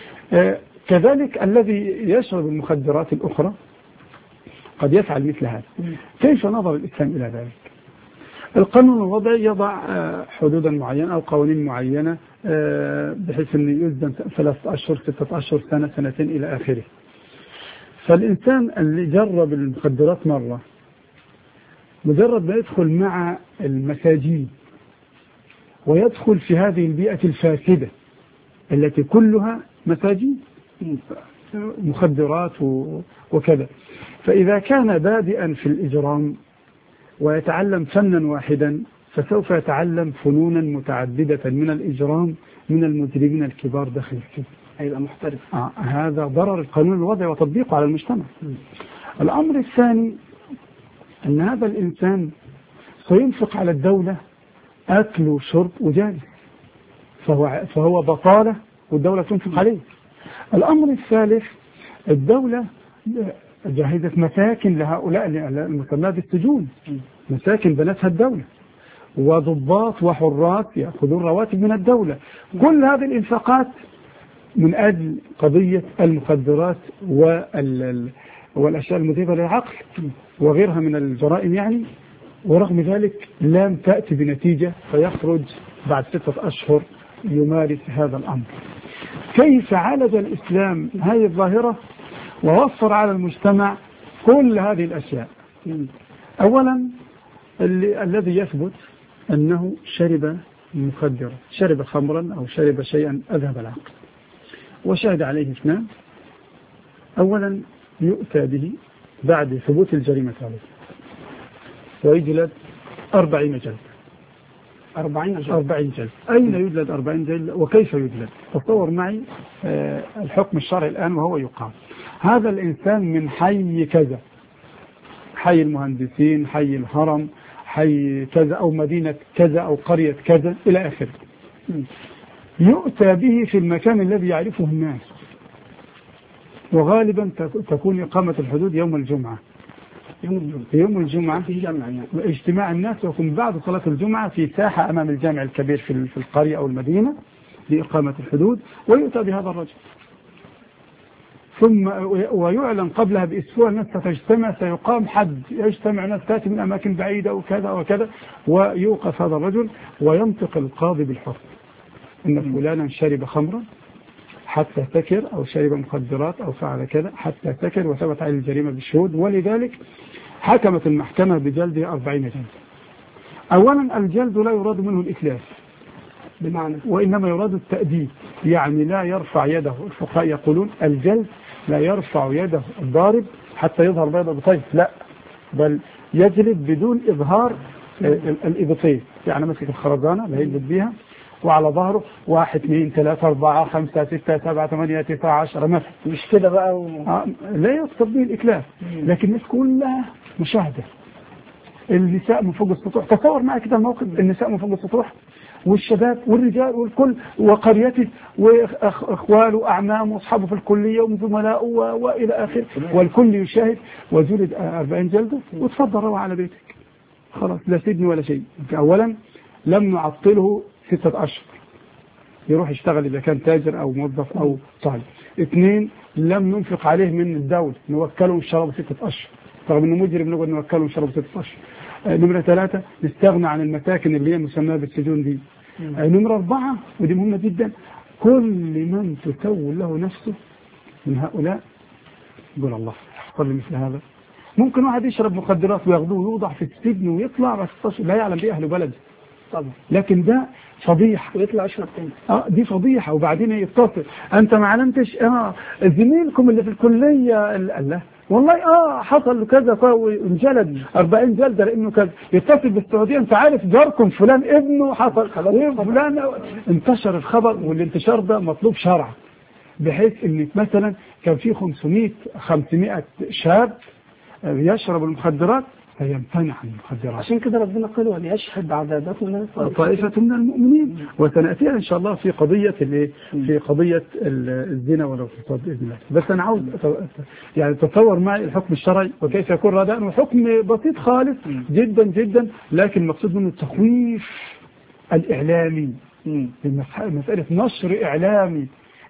كذلك الذي يشرب المخدرات الأخرى قد يفعل مثل هذا. كيف نظر الإسلام إلى ذلك؟ القانون الوضعي يضع حدودا معينة أو قوانين معينة بحيث أن يسجن 3 أشهر 6 أشهر سنة سنتين إلى آخره. فالإنسان اللي جرب المخدرات مرة، مجرد ما يدخل مع المساجين ويدخل في هذه البيئة الفاسدة التي كلها مساجين مخدرات وكذا، فإذا كان بادئا في الإجرام ويتعلم فنا واحدا فسوف يتعلم فنونا متعددة من الإجرام من المجرمين الكبار داخل السجن، هيبقى محترف. هذا ضرر القانون الوضعي وتطبيقه على المجتمع. الأمر الثاني أن هذا الإنسان سينفق على الدولة أكل وشرب وجالس، فهو بطالة والدولة تنفق عليه. الأمر الثالث، الدولة جهزت مساكن لهؤلاء المسمات بالسجون، مساكن بنتها الدولة، وضباط وحراس يأخذون رواتب من الدولة. كل هذه الإنفاقات من أجل قضية المخدرات والأشياء المذهبة للعقل وغيرها من الجرائم يعني، ورغم ذلك لم تأتي بنتيجة، فيخرج بعد 6 أشهر يمارس هذا الأمر. كيف عالج الإسلام هذه الظاهرة ووفر على المجتمع كل هذه الأشياء؟ أولا الذي يثبت أنه شرب مخدرا، شرب خمرا أو شرب شيئا أذهب العقل، وشهد عليه 2. أولا يؤتى به بعد ثبوت الجريمة عليه ويجلد 40 جلد. 40 جلد. أين يجلد 40 جلد وكيف يجلد؟ تصور معي الحكم الشرعي الآن وهو يقام. هذا الإنسان من حي كذا، حي المهندسين، حي الهرم، حي كذا أو مدينة كذا أو قرية كذا إلى آخره. يؤتى به في المكان الذي يعرفه الناس، وغالبا تكون إقامة الحدود يوم الجمعة، يوم الجمعة في جمع يعني. اجتماع الناس يكون بعد صلاة الجمعة في ساحة أمام الجامع الكبير في القرية أو المدينة لإقامة الحدود، ويؤتى بهذا الرجل، ثم ويعلن قبلها بأسبوع الناس ستجتمع، سيقام حد، يجتمع ناس تأتي من أماكن بعيدة وكذا وكذا، ويوقف هذا الرجل وينطق القاضي بالحكم إن فلانا شرب خمرا حتى سكر، أو شرب مخدرات، أو فعل كذا حتى سكر وثبت عليه الجريمة بالشهود، ولذلك حكمت المحكمة بجلده 40 جلدة. أولا الجلد لا يراد منه الإتلاف بمعنى، وإنما يراد التأديب، يعني لا يرفع يده. الفقهاء يقولون الجلد لا يرفع يده الضارب حتى يظهر بيضة بطيف، لا، بل يجلد بدون إظهار الإبطين، يعني مسك الخرزانة لا يجلد بها وعلى ظهره 1 2 3 4 5 6 7 8 9 10 مثلا، مش كده بقى لا يقصد به الإتلاف، لكن الناس كلها مشاهدة. النساء من فوق السطوح، تصور معي كده الموقف، النساء من فوق السطوح والشباب والرجال والكل، وقريته واخواله واعمامه واصحابه في الكليه وزملائه والى اخره، والكل يشاهد، وجلد 40 جلده وتفضل روح على بيتك خلاص، لا سجن ولا شيء. اولا لم نعطله 6 أشهر يروح يشتغل اذا كان تاجر او موظف او طالب. 2 لم ننفق عليه من الدوله، نوكله الشراب 6 أشهر رغم انه مجرم، نقعد نوكله الشراب 6 أشهر. نمرة 3 نستغنى عن المساكن اللي هي مسماة بالسجون دي. نمرة 4 ودي مهمة جدا، كل من تسول له نفسه من هؤلاء يقول الله صلي مثل هذا. ممكن واحد يشرب مخدرات وياخذوه ويوضع في السجن ويطلع بس لا يعلم به أهل بلده طبعا، لكن ده فضيحة ويطلع يشرب تاني. دي فضيحة. وبعدين يتصل انت ما علمتش زميلكم اللي في الكلية الله والله حصل له كذا وانجلد 40 جلدة لانه كذا، يتصل بالسعودية انت عارف جاركم فلان ابنه حصل فلان، انتشر الخبر، والانتشار ده مطلوب شرعا، بحيث ان مثلا كان في 500 شاب يشرب المخدرات فيمتنع عن المخدرات. عشان كده ربنا قال وليشهد عذابهما طائفة من المؤمنين. وسنأتي إن شاء الله في قضية الزنا والاغتصاب بإذن الله. بس أنا عاوز يعني تتصور معي الحكم الشرعي وكيف يكون رداء، وحكم بسيط خالص جدا جدا، لكن المقصود منه التخويف الإعلامي، مسألة نشر إعلامي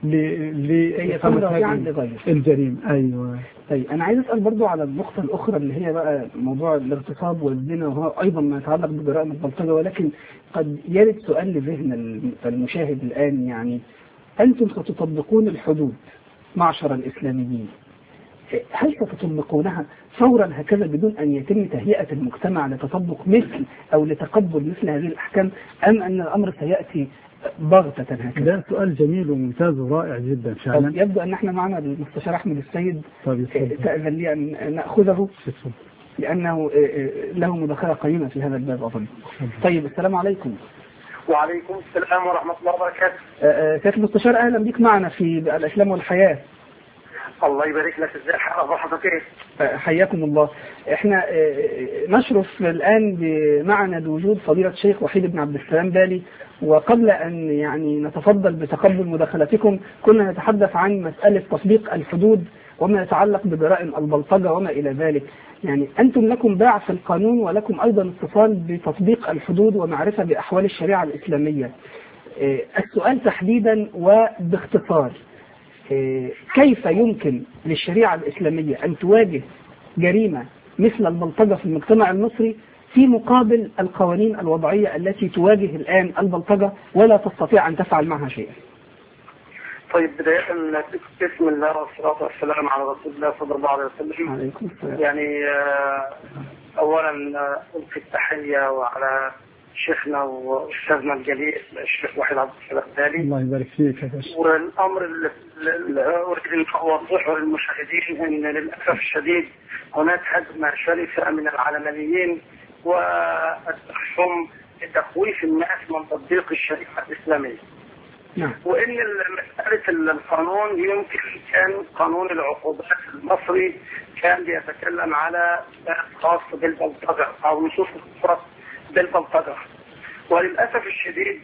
الجريمة. أيوة. طيب أنا عايز أسأل برضو على النقطة الأخرى اللي هي بقى موضوع الاغتصاب والزنا، وهو أيضا ما يتعلق بجرائم البلطجة، ولكن قد يرد سؤال لذهن المشاهد الآن، يعني أنتم ستطبقون الحدود معشر الإسلاميين، هل ستطبقونها فورا هكذا بدون أن يتم تهيئة المجتمع لتطبق مثل أو لتقبل مثل هذه الأحكام، أم أن الأمر سيأتي بغتة هكذا؟ ده سؤال جميل وممتاز ورائع جدا فعلا. يبدو أن احنا معنا المستشار أحمد السيد، تأذن لي أن نأخذه لأنه له مداخلة قيمة في هذا الباب أظن. طيب السلام عليكم. وعليكم السلام ورحمة الله وبركاته. سيادة المستشار أهلا بك معنا في الإسلام والحياة. الله يبارك لك. ازاي حضرتك ايه؟ حياكم الله. احنا نشرف الآن معنا بوجود فضيلة الشيخ وحيد بن عبد السلام بالي، وقبل أن يعني نتفضل بتقبل مداخلتكم كنا نتحدث عن مسألة تطبيق الحدود وما يتعلق بجرائم البلطجة وما إلى ذلك. يعني أنتم لكم باع في القانون ولكم أيضا اتصال بتطبيق الحدود ومعرفة بأحوال الشريعة الإسلامية. السؤال تحديدا وباختصار، كيف يمكن للشريعة الإسلامية أن تواجه جريمة مثل البلطجة في المجتمع المصري في مقابل القوانين الوضعية التي تواجه الآن البلطجة ولا تستطيع أن تفعل معها شيئا؟ طيب بداية بسم الله والصلاة والسلام على رسول الله صلى الله عليه وسلم. عليكم السلام. يعني أولا ألقي التحية وعلى شيخنا واستاذنا الجليل الشيخ وحيد عبد السلام بالي. الله يبارك فيك يا باشا. والامر اللي اريد ان اوضحه للمشاهدين ان للاسف الشديد هناك هجمه شرسه من العلمانيين والتحكم لتخويف الناس من تطبيق الشريعه الاسلاميه. نعم. وان مساله القانون يمكن كان قانون العقوبات المصري كان بيتكلم على خاص بالبلطجه او نصوص الخاصه بالبلطجة، وللأسف الشديد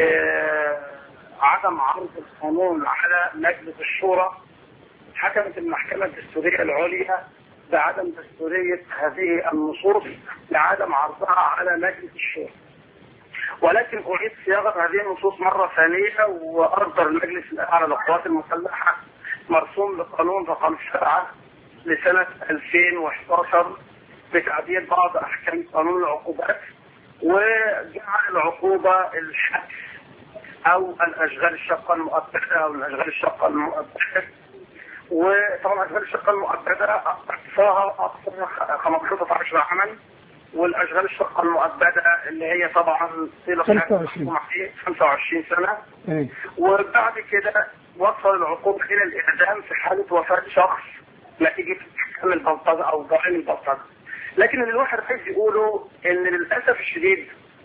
عدم عرض القانون على مجلس الشورى حكمت المحكمة الدستورية العليا بعدم دستورية هذه النصوص لعدم عرضها على مجلس الشورى. ولكن أعيد صياغة هذه النصوص مرة ثانية، وأصدر المجلس الأعلى للقوات المسلحة مرسوم لقانون رقم 7 لسنة 2011 بتعديل بعض أحكام قانون العقوبات، وجعل العقوبة الحبس أو الأشغال الشاقة المؤبدة أو الأشغال الشاقة المؤبدة. وطبعا الأشغال الشاقة المؤبدة أقصاها 15 عاما، والأشغال الشاقة المؤبدة اللي هي طبعا طيلة 25 سنة. وبعد كده وصل العقوبة إلى الإعدام في حالة وفاة شخص نتيجة احكام البلطجة أو جرائم البلطجة. لكن اللي الواحد عايز يقوله إن للأسف الشديد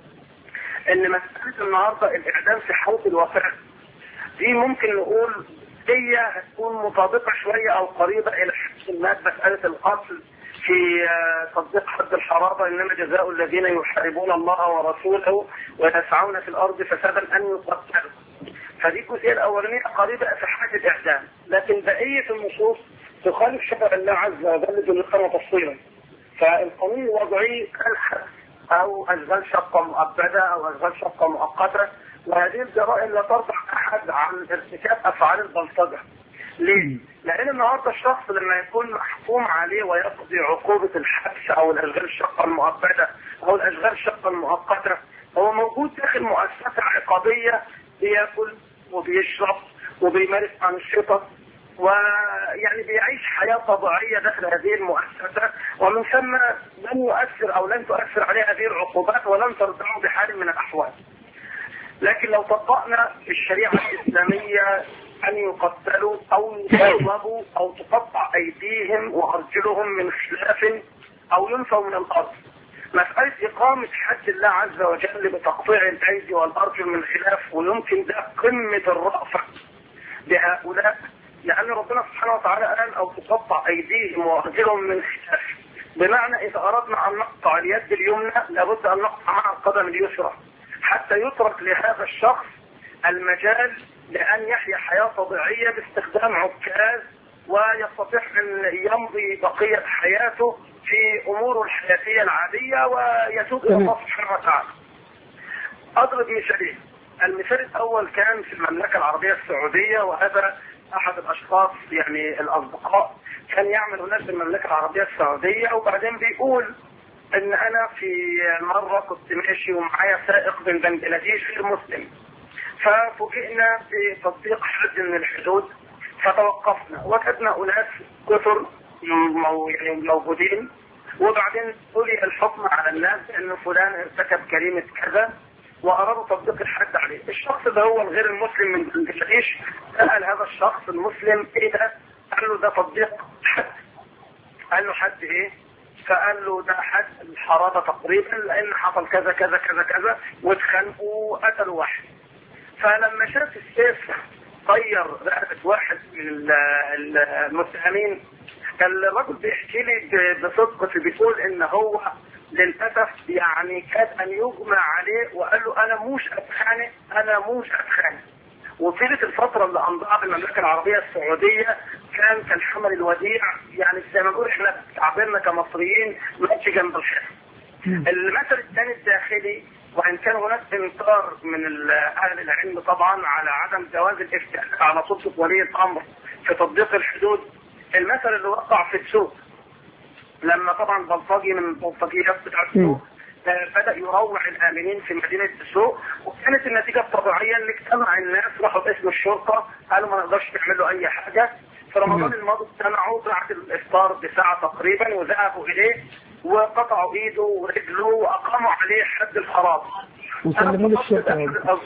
إن مسألة النهاردة الإعدام في حالة الوفاة دي ممكن نقول هي هتكون مطابقة شوية أو قريبة إلى حد ما مسألة القتل في تطبيق حد الحرابة، إنما جزاء الذين يحاربون الله ورسوله ويسعون في الأرض فسادا أن يقتلوا. فدي الجزئية الأولانية قريبة في حد الإعدام، لكن بقية النصوص تخالف شرع الله عز وجل جملة تفصيلا. فالقانون الوضعي الحبس أو أشغال شاقة مؤبدة أو أشغال شاقة مؤقتة، وهذه الجرائم لا ترفع أحد عن ارتكاب أفعال البلطجة. ليه؟ لأن النهارده الشخص لما يكون محكوم عليه ويقضي عقوبة الحبس أو الأشغال الشاقة المؤبدة أو الأشغال الشاقة المؤقتة، هو موجود داخل مؤسسة عقابية بياكل وبيشرب وبيمارس أنشطة ويعني بيعيش حياة طبيعية داخل هذه المؤسسة، ومن ثم لن يؤثر أو لن تؤثر عليه هذه العقوبات ولن ترضعه بحال من الأحوال. لكن لو طبقنا الشريعة الإسلامية أن يقتلوا أو يصلبوا أو تقطع أيديهم وأرجلهم من خلاف أو ينفوا من الأرض، مسألة إقامة حد الله عز وجل بتقطيع الأيدي والأرجل من خلاف، ويمكن ده قمة الرأفة بهؤلاء، لأن ربنا سبحانه وتعالى قال أو تقطع أيديهم وأرجلهم من خلاف، بمعنى إذا أردنا أن نقطع اليد اليمنى لابد أن نقطع معها القدم اليسرى حتى يترك لهذا الشخص المجال لأن يحيا حياة طبيعية باستخدام عكاز ويستطيع أن يمضي بقية حياته في أموره الحياتية العادية ويتوب إلى الله سبحانه وتعالى. أضرب مثالين. المثال الأول كان في المملكة العربية السعودية، وهذا أحد الأشخاص يعني الأصدقاء كان يعمل هناك في المملكة العربية السعودية، وبعدين بيقول إن أنا في مرة كنت ماشي ومعايا سائق من بنجلاديش غير مسلم، ففوجئنا بتطبيق حد من الحدود فتوقفنا، وجدنا أناس كثر موجودين، وبعدين طلع الحكم على الناس ان فلان ارتكب جريمة كذا وارادوا تطبيق الحد عليه. الشخص ده هو الغير المسلم من بنجلاديش سأل هذا الشخص المسلم ايه ده؟ قال له ده تطبيق حد. قال له حد ايه؟ فقال له ده حد الحرابة تقريبا، لان حصل كذا كذا كذا كذا واتخانقوا وقتلوا واحد. فلما شاف السيف طير رقبة واحد من المتهمين، الرجل بيحكي لي بصدق بيقول ان هو للاسف يعني كاد ان يجمع عليه، وقال له انا مش اتخانق انا مش اتخانق. وطيلة الفترة اللي امضاها في المملكة العربية السعودية كان كالحمل الوديع، يعني زي ما نقول احنا تعبيرنا كمصريين ماشي جنب الحصن. المثل الثاني الداخلي، وان كان هناك انكار من اهل العلم طبعا على عدم جواز الافتاء على سلطة ولي الامر في تطبيق الحدود، المثل اللي وقع في السوق لما طبعا بلطجي من البلطجيات بتاع السوق بدأ يروع الآمنين في مدينة السوق، وكانت النتيجة الطبيعية ان اجتمع الناس راحوا باسم الشرطة قالوا ما نقدرش نعملوا اي حاجة. في رمضان الماضي اجتمعوا بعد الافطار بساعة تقريبا وذهبوا اليه وقطعوا ايده ورجله واقاموا عليه حد الحرام وسلموه للشرطة.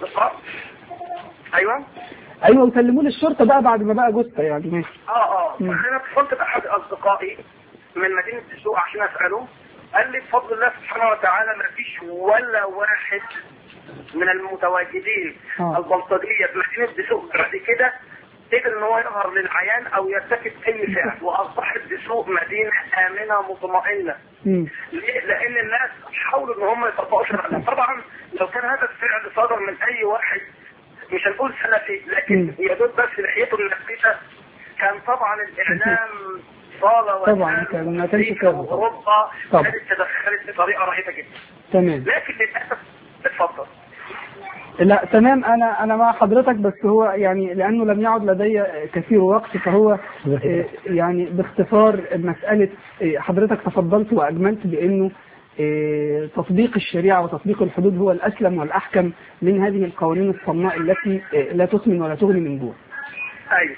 ايوه وسلموه للشرطة بقى بعد ما بقى جثة يعني ماشي. انا اتصلت باحد اصدقائي من مدينة السوق عشان اساله، قال لي بفضل الله سبحانه وتعالى ما فيش ولا واحد من المتواجدين البلطجية في مدينة السوق بعد كده قدر ان هو يظهر للعيان او يرتكب اي فعل، واصبحت السوق مدينة امنة مطمئنة. ليه؟ لان الناس حاولوا ان هم يطبقوا شرع. طبعا لو كان هذا الفعل صدر من اي واحد مش هنقول سلفي لكن يدل بس لحيته النفسية، كان طبعا الاعلام الصالة طبعا ما كانش كده. أوروبا كانت تدخلت بطريقة رهيبة جدا. تمام. لكن للأسف اتفضل. لا تمام، انا مع حضرتك، بس هو يعني لانه لم يعد لدي كثير وقت، فهو يعني باختصار مسألة حضرتك تفضلت واجملت بانه تطبيق الشريعة وتطبيق الحدود هو الاسلم والاحكم من هذه القوانين الصماء التي لا تسمن ولا تغني من جوع. ايوه.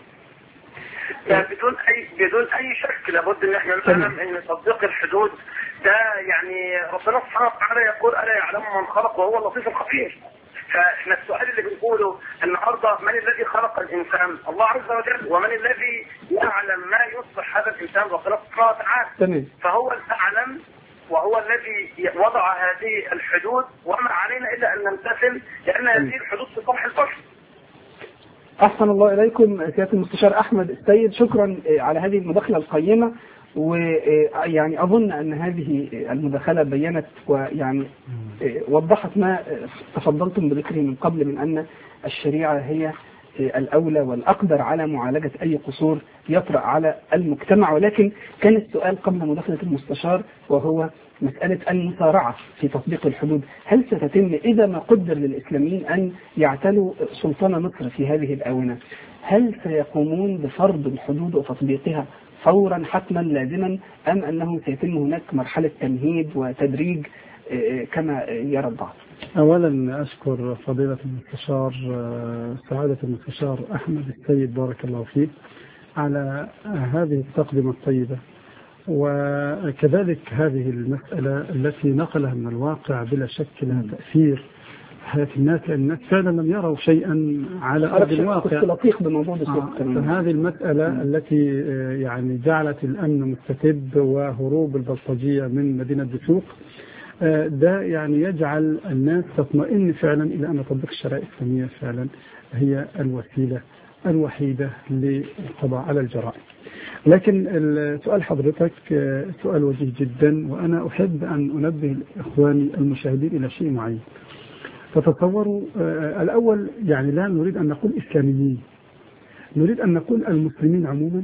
يعني بدون اي شك لابد ان احنا نفهم ان تطبيق الحدود ده يعني ربنا سبحانه وتعالى يقول الا يعلم من خلق وهو اللطيف الخبير. فاحنا السؤال اللي بنقوله النهارده من الذي خلق الانسان؟ الله عز وجل. ومن الذي يعلم ما يصلح هذا الانسان؟ ربنا سبحانه وتعالى. تمام. فهو الاعلم وهو الذي وضع هذه الحدود، وما علينا الا ان نمتثل لان هذه الحدود في صالح البشر. أحسن الله إليكم سيادة المستشار أحمد السيد، شكرا على هذه المداخلة القيمة، ويعني أظن أن هذه المداخلة بيّنت ويعني وضحت ما تفضلتم بذكره من قبل من أن الشريعة هي الأولى والأقدر على معالجة أي قصور يطرأ على المجتمع. ولكن كان السؤال قبل مداخلة المستشار وهو مسألة المسارعة في تطبيق الحدود، هل ستتم إذا ما قدر للإسلاميين أن يعتلوا سلطان مصر في هذه الآونة؟ هل سيقومون بفرض الحدود وتطبيقها فورا حتما لازما، أم أنه سيتم هناك مرحلة تمهيد وتدريج كما يرى البعض؟ أولا أشكر فضيلة المستشار سعادة المستشار أحمد السيد بارك الله فيه على هذه التقدمة الطيبة، وكذلك هذه المسألة التي نقلها من الواقع بلا شك لها تأثير حياة الناس، لأن الناس فعلا لم يروا شيئا على أرض الواقع. فهذه المسألة التي يعني جعلت الأمن مستتب وهروب البلطجية من مدينة دسوق، ده يعني يجعل الناس تطمئن فعلا إلى أن تطبيق الشريعة الإسلامية فعلا هي الوسيلة الوحيدة للقضاء على الجرائم. لكن سؤال حضرتك سؤال وجيه جدا، وأنا أحب أن أنبه إخواني المشاهدين إلى شيء معين. فتتصوروا الأول يعني لا نريد أن نقول إسلاميين، نريد أن نقول المسلمين عموما،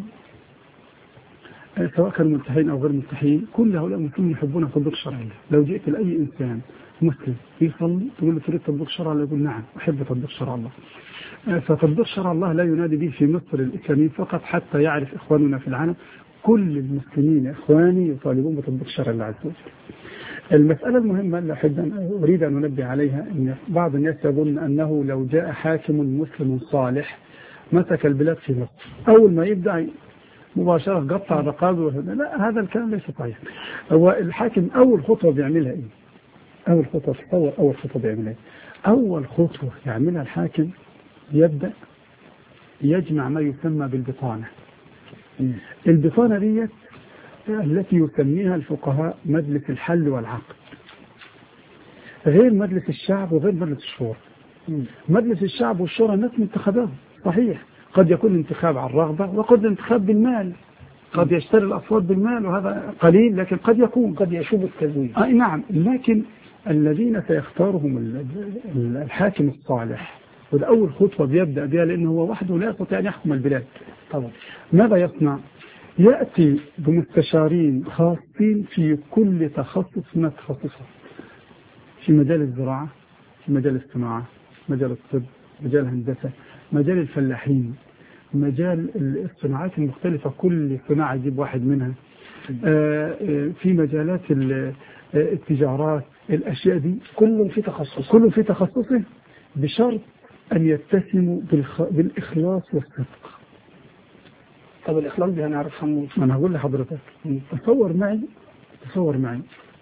سواء كانوا ملتحين أو غير ملتحين، كل هؤلاء المسلمين يحبون تطبيق شرع الله. لو جئت لأي إنسان مسلم يصلي تقول له تريد تطبيق شرع الله؟ يقول نعم أحب تطبيق شرع الله. فتطبيق شرع الله لا ينادي به في مصر الإسلاميين فقط، حتى يعرف إخواننا في العالم كل المسلمين إخواني يطالبون بتطبيق شرع الله عز وجل. المسألة المهمة اللي أريد أن أنبه عليها أن بعض الناس يظن أنه لو جاء حاكم مسلم صالح مسك البلاد في مصر أول ما يبدأ مباشرة قطع رقابه، لا هذا الكلام ليس صحيح. هو الحاكم أول خطوة بيعملها إيه؟ أول خطوة تصور أول خطوة بيعملها إيه؟ أول خطوة يعملها الحاكم يبدأ يجمع ما يسمى بالبطانة. البطانة دي التي يسميها الفقهاء مجلس الحل والعقد، غير مجلس الشعب وغير مجلس الشورى. مجلس الشعب والشورى الناس منتخبهم صحيح، قد يكون انتخاب عن رغبة وقد انتخاب بالمال، قد يشتري الأصوات بالمال وهذا قليل، لكن قد يكون قد يشوب التزوير. نعم، لكن الذين سيختارهم الحاكم الصالح، وده أول خطوة بيبدأ بها لأنه هو وحده لا يستطيع أن يحكم البلاد. طبعا ماذا يصنع؟ يأتي بمستشارين خاصين في كل تخصص من التخصصات، في مجال الزراعة، في مجال الصناعة، مجال الطب، مجال الهندسة، مجال الفلاحين، مجال الصناعات المختلفة، كل صناعة يجيب واحد منها، في مجالات التجارات، الأشياء دي كل في تخصصه بشرط أن يتسموا بالإخلاص والصدق. طب الإخلاص دي هنعرفها منين؟ أنا هقول لحضرتك، تصور معي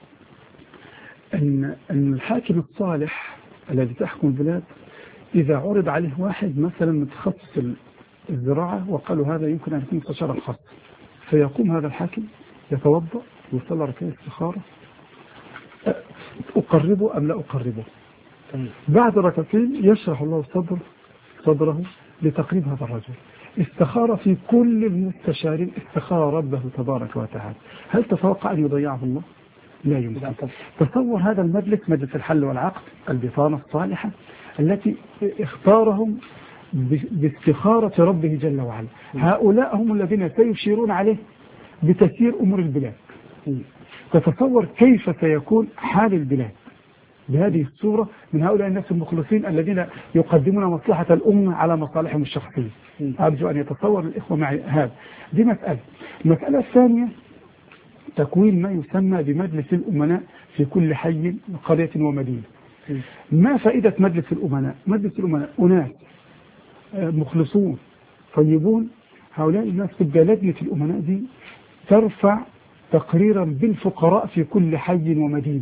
أن الحاكم الصالح الذي تحكم البلاد إذا عرض عليه واحد مثلا متخصص الزراعة وقالوا هذا يمكن أن يكون مستشارا خاص، فيقوم هذا الحاكم يتوضأ ويصلي ركعتين استخارة، أقربه أم لا أقربه؟ بعد ركعتين يشرح الله صدره لتقريب هذا الرجل. استخار في كل المستشارين، استخار ربه تبارك وتعالى. هل تتوقع أن يضيعه الله؟ لا يمكن. تصور هذا المجلس، مجلس الحل والعقد، البطانة الصالحة التي اختارهم باستخارة ربه جل وعلا. هؤلاء هم الذين سيشيرون عليه بتسيير أمور البلاد. تتصور كيف سيكون حال البلاد بهذه الصورة من هؤلاء الناس المخلصين الذين يقدمون مصلحة الأمة على مصالحهم الشخصية. أرجو أن يتصور الإخوة معي هذا. دي مسألة. المسألة الثانية تكوين ما يسمى بمجلس الأمناء في كل حي وقرية ومدينة. ما فائدة مجلس الأمناء؟ مجلس الأمناء أناس مخلصون طيبون، هؤلاء الناس تبقى لجنة الأمناء دي ترفع تقريرا بالفقراء في كل حي ومدينة،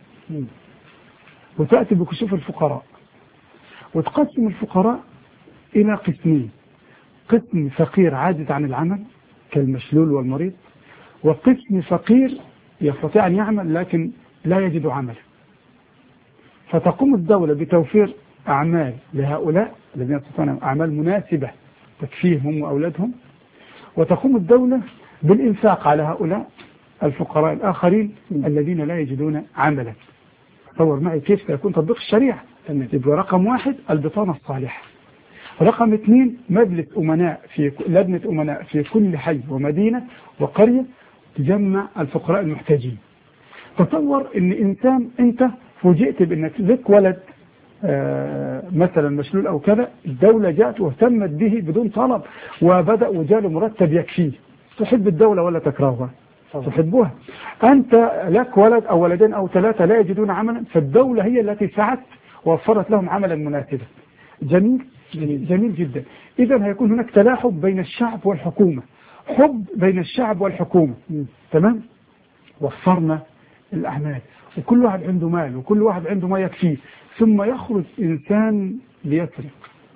وتأتي بكشوف الفقراء وتقسم الفقراء إلى قسمين: قسم فقير عاجز عن العمل كالمشلول والمريض، وقسم فقير يستطيع أن يعمل لكن لا يجد عمل. فتقوم الدولة بتوفير أعمال لهؤلاء الذين يستطيعون أعمال مناسبة تكفيهم وأولادهم، وتقوم الدولة بالإنفاق على هؤلاء الفقراء الآخرين الذين لا يجدون عملا. تصور معي كيف سيكون تطبيق الشريعة. يبقى رقم 1 البطانة الصالحة، رقم 2 مجلس أمناء في لجنة أمناء في كل حي ومدينة وقرية تجمع الفقراء المحتاجين. تصور ان انسان انت فوجئت بانك لك ولد مثلا مشلول او كذا، الدولة جاءت واهتمت به بدون طلب وبدأ وجاله مرتب يكفيه، تحب الدولة ولا تكرهها؟ تحبها. أنت لك ولد أو ولدين أو 3 لا يجدون عملا، فالدولة هي التي سعت ووفرت لهم عملا مناسبا. جميل جدا. إذا هيكون هناك تلاحم بين الشعب والحكومة، حب بين الشعب والحكومة. تمام. وفرنا الأعمال وكل واحد عنده مال وكل واحد عنده ما يكفيه، ثم يخرج إنسان ليسرق.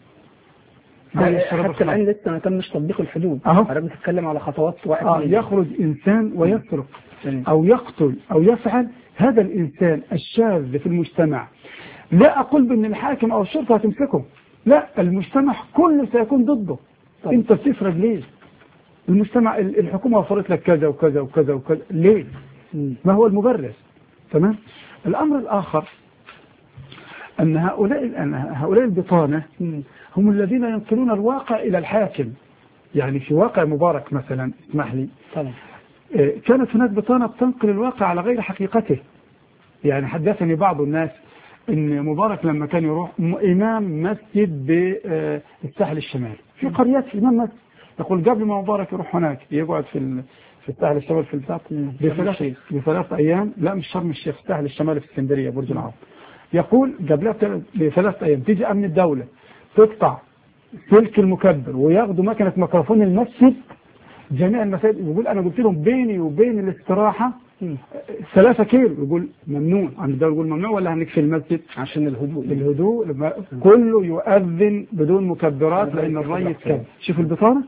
حتى الآن لسه ما تمش تطبيق الحدود. أنا بتكلم على خطوات يخرج إنسان ويسرق أو يقتل أو يفعل، هذا الإنسان الشاذ في المجتمع، لا أقول بأن الحاكم أو الشرطة هتمسكه، لا، المجتمع كله سيكون ضده. أنت بتفرج ليه؟ المجتمع الحكومة وفرت لك كذا وكذا وكذا وكذا، ليه؟ ما هو المبرر؟ تمام. الأمر الآخر أن هؤلاء البطانة هم الذين ينقلون الواقع إلى الحاكم. يعني في واقع مبارك مثلا، اسمح لي، كانت هناك بطانة تنقل الواقع على غير حقيقته. يعني حدثني بعض الناس ان مبارك لما كان يروح إمام مسجد بالساحل الشمالي في قريات، إمام مسجد يقول قبل ما مبارك يروح هناك يقعد في الساحل الشمالي في البتاع ب3 أيام، لا مش شرم الشيخ، الساحل الشمالي في اسكندرية برج العرب. يقول قبلها ب3 أيام تيجي أمن الدولة تقطع سلك المكبر وياخدوا مكنة ميكروفون المسجد جميع المساجد. يقول أنا قلت لهم بيني وبين الاستراحة 3 كيلو، يقول ممنوع. عند الدولة يقول ممنوع ولا هنكفي المسجد عشان الهدوء كله يؤذن بدون مكبرات لأن الرئيس كان. شوف البطانة.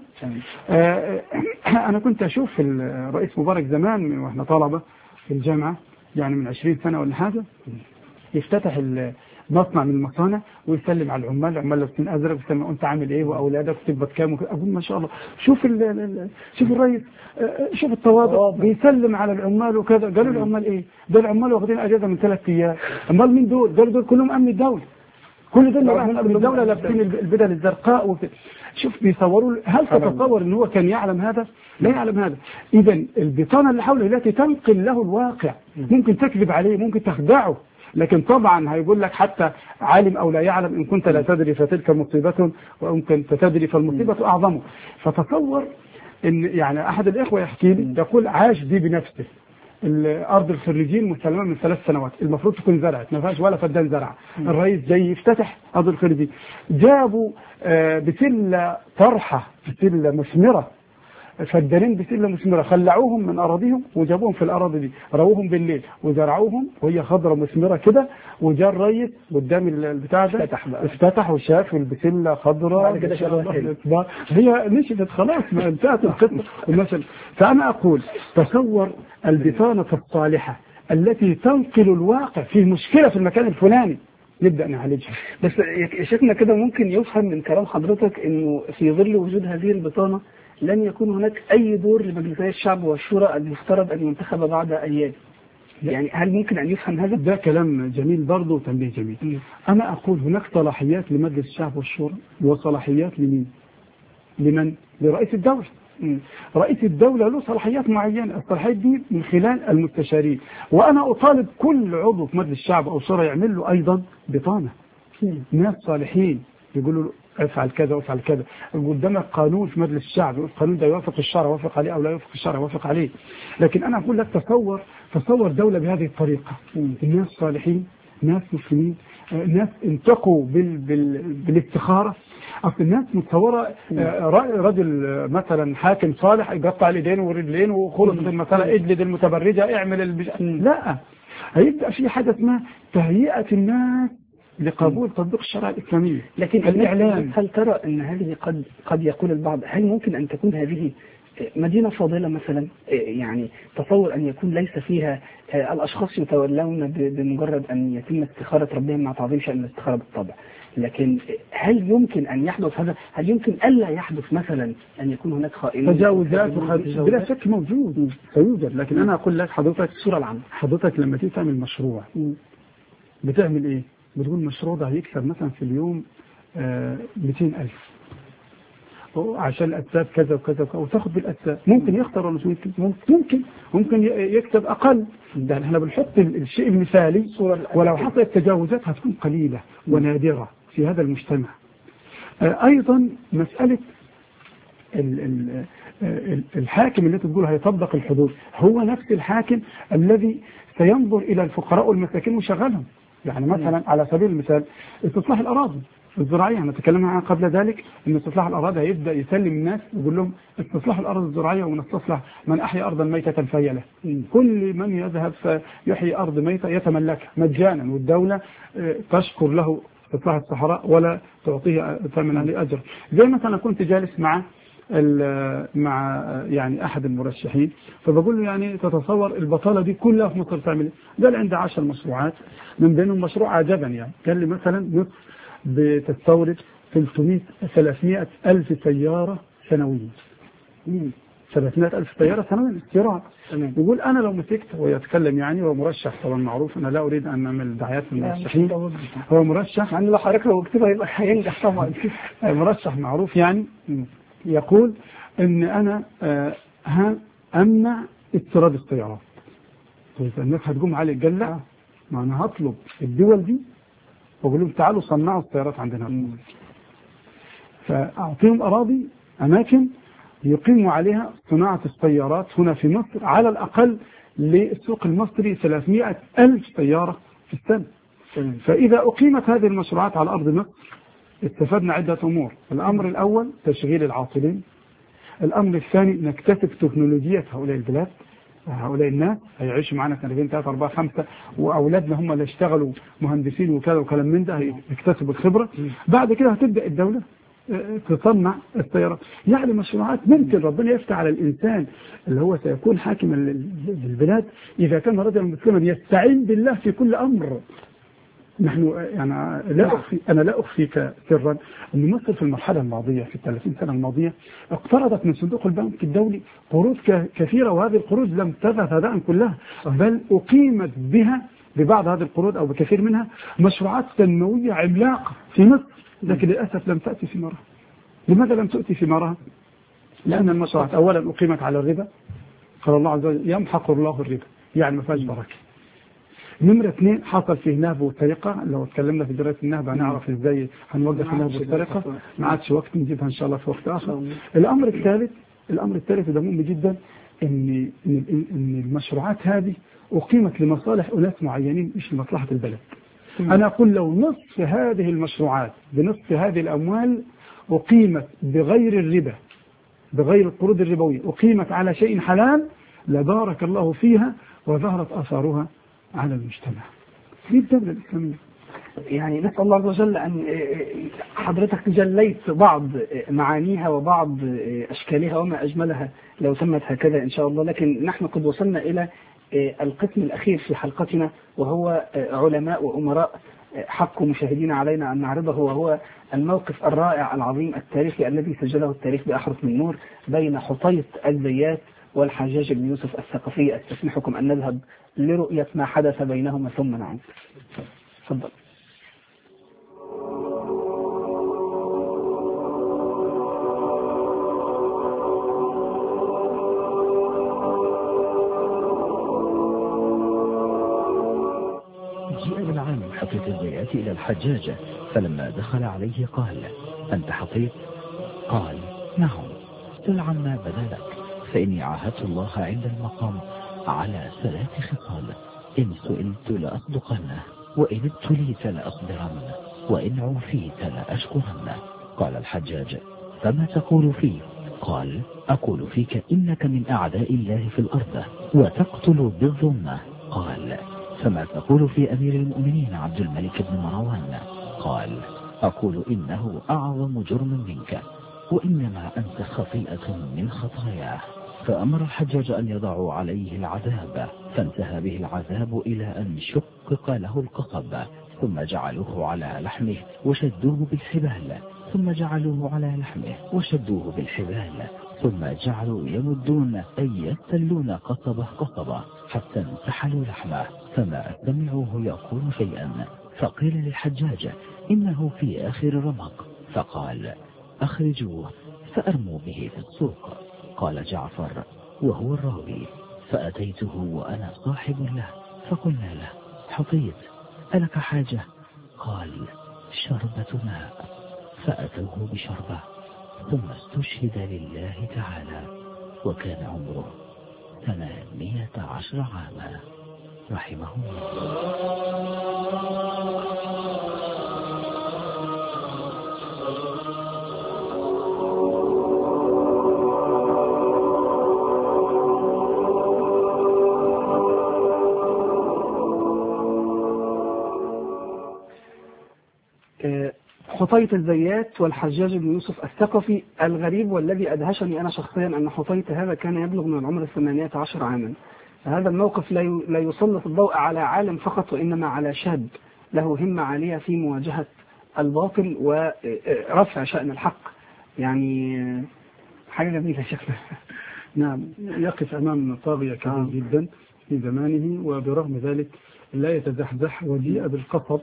أنا كنت أشوف الرئيس مبارك زمان وإحنا طلبة في الجامعة، يعني من 20 سنة ولا حاجة، يفتتح مصنع من المصانع ويسلم على العمال لابسين ازرق، ويسلم انت عامل ايه واولادك تقبض كام. اقول ما شاء الله، شوف الرئيس، شوف التواضع، بيسلم على العمال وكذا. قالوا العمال ايه؟ ده العمال واخدين اجازه من 3 ايام. امال مين دول؟ قالوا دول كلهم امن الدوله، كل دول من امن الدوله لابسين البدل الزرقاء وكده. شوف بيصوروا. هل تتصور ان هو كان يعلم هذا؟ لا يعلم هذا. اذا البطانه اللي حوله التي تنقل له الواقع، ممكن تكذب عليه، ممكن تخدعه، لكن طبعا هيقول لك حتى عالم أو لا يعلم، إن كنت لا تدري فتلك مصيبة وإن كنت تدري فالمصيبة أعظم. فتصور إن يعني أحد الإخوة يحكي لي، يقول عاش دي بنفسه الأرض الخريجين مسلمة من 3 سنوات، المفروض تكون زرعت، ما فيهاش ولا فدان زرع. الرئيس جاي يفتتح أرض الخريجين، جابوا بسلة طرحة، بسلة مثمرة، فدانين بسلة مثمرة، خلعوهم من أراضيهم وجابوهم في الأراضي دي، رووهم بالليل وزرعوهم وهي خضرة مثمرة كده. وجاء الرئيس قدام البتاع ده افتتح وشاف البسلة خضرة، هي نشفت خلاص، ما انتهت القصة. فأنا أقول تصور البطانة الصالحة التي تنقل الواقع، في مشكلة في المكان الفلاني نبدأ نعالجها. بس شفنا كده ممكن يفهم من كلام حضرتك إنه في ظل وجود هذه البطانة لن يكون هناك أي دور لمجلسي الشعب والشورى المفترض أن ينتخب بعد أيام. يعني هل ممكن أن يفهم هذا؟ ده كلام جميل برضه وتنبيه جميل. أنا أقول هناك صلاحيات لمجلس الشعب والشورى وصلاحيات لمن؟ لرئيس الدولة. رئيس الدولة له صلاحيات معينة، الصلاحيات دي من خلال المستشارين، وأنا أطالب كل عضو في مجلس الشعب أو شورى يعمل له أيضا بطانة ناس صالحين يقولوا له افعل كذا وافعل كذا. قدامك قانون في مجلس الشعب، القانون ده يوافق الشرع وافق عليه او لا يوافق الشرع وافق عليه. لكن انا اقول لك تصور دولة بهذه الطريقة، الناس صالحين، ناس مسلمين، ناس انتقوا بالاستخارة. اصل الناس متصوره رجل مثلا حاكم صالح يقطع اليدين والرجلين وخلصت المساله، اجلد المتبرجه، اعمل لا، هيبدا في حاجه اسمها تهيئه الناس لقبول تطبيق الشريعه الاسلاميه. لكن الاعلام، هل ترى ان هذه قد يقول البعض هل ممكن ان تكون هذه مدينة فاضلة مثلا؟ يعني تصور أن يكون ليس فيها الأشخاص يتولون بمجرد أن يتم استخارة ربهم مع تعظيم شأن الاستخارة بالطبع، لكن هل يمكن أن يحدث هذا؟ هل يمكن ألا يحدث مثلا أن يكون هناك خائنين؟ تجاوزات بلا شك موجود سيوجد، لكن أنا أقول لك حضرتك الصورة العامة. حضرتك لما تيجي تعمل مشروع بتعمل إيه؟ بتقول المشروع ده هيكسب مثلا في اليوم 200,000 عشان الأسباب كذا وكذا وتاخد بالأسباب. ممكن يخسر ولا مش ممكن يكسب أقل. ده احنا بنحط الشيء المثالي، ولو حصلت تجاوزات هتكون قليلة ونادرة في هذا المجتمع. أيضا مسألة الحاكم اللي تقول هيطبق الحدود هو نفس الحاكم الذي سينظر إلى الفقراء والمساكين ويشغلهم. يعني مثلا على سبيل المثال استصلاح الأراضي الزراعية، احنا تكلمنا عنها قبل ذلك، ان استصلاح الأراضي هيبدأ يسلم الناس ويقول لهم استصلاح الأراضي الزراعية ونستصلح من أحيا أرضا ميتة فهي له. كل من يذهب فيحيي أرض ميتة يتملكها مجانا، والدولة تشكر له استصلاح الصحراء ولا تعطيه ثمن عليه أجر. زي مثلا كنت جالس مع يعني أحد المرشحين، فبقول له يعني تتصور البطالة دي كلها في مصر تعمل ايه؟ قال عندي 10 مشروعات من بينهم مشروع عجبني، يعني قال لي مثلا مصر بتستورد 300 ألف سيارة سنويا. 300 ألف سيارة سنويا استيراد. يقول أنا لو مسكت، ويتكلم يعني هو مرشح طبعا معروف، أنا لا أريد أن أعمل دعايات للمرشحين، هو مرشح يعني لو حضرتك لو كتبها يبقى هينجح طبعا. مرشح معروف يعني، يقول ان انا امنع استيراد السيارات. الناس هتقوم علي قال ما انا هطلب الدول دي واقول لهم تعالوا صنعوا السيارات عندنا، فاعطيهم اراضي اماكن يقيموا عليها صناعه السيارات هنا في مصر، على الاقل للسوق المصري 300 ألف سياره في السنه. فاذا اقيمت هذه المشروعات على ارض مصر استفدنا عدة أمور. الأمر الأول تشغيل العاطلين، الأمر الثاني نكتسب تكنولوجيا هؤلاء البلاد، هؤلاء الناس هيعيشوا معنا 2 3 4 5 وأولادنا هم اللي اشتغلوا مهندسين وكذا وكلام من ده، هيكتسبوا الخبرة. بعد كده هتبدأ الدولة تصنع السيارات. يعني مشروعات ممكن ربنا يفتح على الإنسان اللي هو سيكون حاكما للبلاد إذا كان رجلا مسلما يستعين بالله في كل أمر. نحن يعني أنا لا أخفيك سرا أن مصر في المرحلة الماضية في 30 سنة الماضية اقترضت من صندوق البنك الدولي قروض كثيرة، وهذه القروض لم تذهب هباء كلها، بل أقيمت بها ببعض هذه القروض أو بكثير منها مشروعات تنموية عملاقة في مصر، لكن للأسف لم تأتي ثمارها. لماذا لم تأتي ثمارها؟ لأن المشروعات أولا أقيمت على الربا، قال الله عز وجل يمحق الله الربا، يعني ما فيهاش بركة. نمرة 2 حصل فيه نهب وسرقة. لو اتكلمنا في دراسة النهب هنعرف ازاي هنوقف النهب والسرقة، ما عادش وقت نجيبها ان شاء الله في وقت اخر. الامر الثالث ده مهم جدا، ان المشروعات هذه اقيمت لمصالح اناس معينين مش لمصلحة البلد. انا اقول لو نصف هذه المشروعات بنصف هذه الاموال اقيمت بغير الربا، بغير القروض الربوية، اقيمت على شيء حلال لبارك الله فيها وظهرت اثارها على المجتمع. دي الدولة الإسلامية. يعني نسأل الله عز وجل أن حضرتك جليت بعض معانيها وبعض أشكالها وما أجملها لو تمت هكذا إن شاء الله. لكن نحن قد وصلنا إلى القسم الأخير في حلقتنا، وهو علماء وأمراء حق مشاهدين علينا أن نعرضه، وهو الموقف الرائع العظيم التاريخي الذي سجله التاريخ بأحرف من نور بين حطيط الزيات والحجاج بن يوسف الثقفي. استسمحكم أن نذهب لرؤية ما حدث بينهما ثم نعود. تفضل. جيء بالعام حطيت الزيات إلى الحجاج، فلما دخل عليه قال: أنت حطيت؟ قال: نعم. سل عما بدا لك، فإني عاهدت الله عند المقام على 3 خصال: إن سئلت لأصدقنه، وإن ابتليت لأصبرن، وإن عوفيت لأشكرن. قال الحجاج: فما تقول فيه؟ قال: أقول فيك إنك من أعداء الله في الأرض وتقتل بالظلمة. قال: فما تقول في أمير المؤمنين عبد الملك بن مروان؟ قال: أقول إنه أعظم جرم منك، وإنما أنت خطيئة من خطاياه. فأمر الحجاج أن يضعوا عليه العذاب، فانتهى به العذاب إلى أن شقق له القصب، ثم جعلوه على لحمه وشدوه بالحبال، ثم جعلوه على لحمه وشدوه بالحبال، ثم جعلوا يمدون أي يستلون قصبه قصبه حتى انتحلوا لحمه، فما سمعوه يقول شيئا. فقيل للحجاج: إنه في آخر رمق. فقال: أخرجوه فأرموا به في السوق. قال جعفر وهو الراوي: فأتيته وأنا صاحب له، فقلنا له: حطيت، ألك حاجة؟ قال: شربة ماء. فأتوه بشربة، ثم استشهد لله تعالى، وكان عمره 18 عاما، رحمه الله. حطيت الزيات والحجاج بن يوسف الثقفي. الغريب والذي أدهشني أنا شخصيا أن حطيت هذا كان يبلغ من العمر 18 عاما. هذا الموقف لا يسلط الضوء على عالم فقط، وإنما على شاب له همة عالية في مواجهة الباطل ورفع شأن الحق. يعني حاجة جميلة شكلها. نعم، يقف أمام طاغية كبير جدا في زمانه، وبرغم ذلك لا يتزحزح، وجيء بالقصب.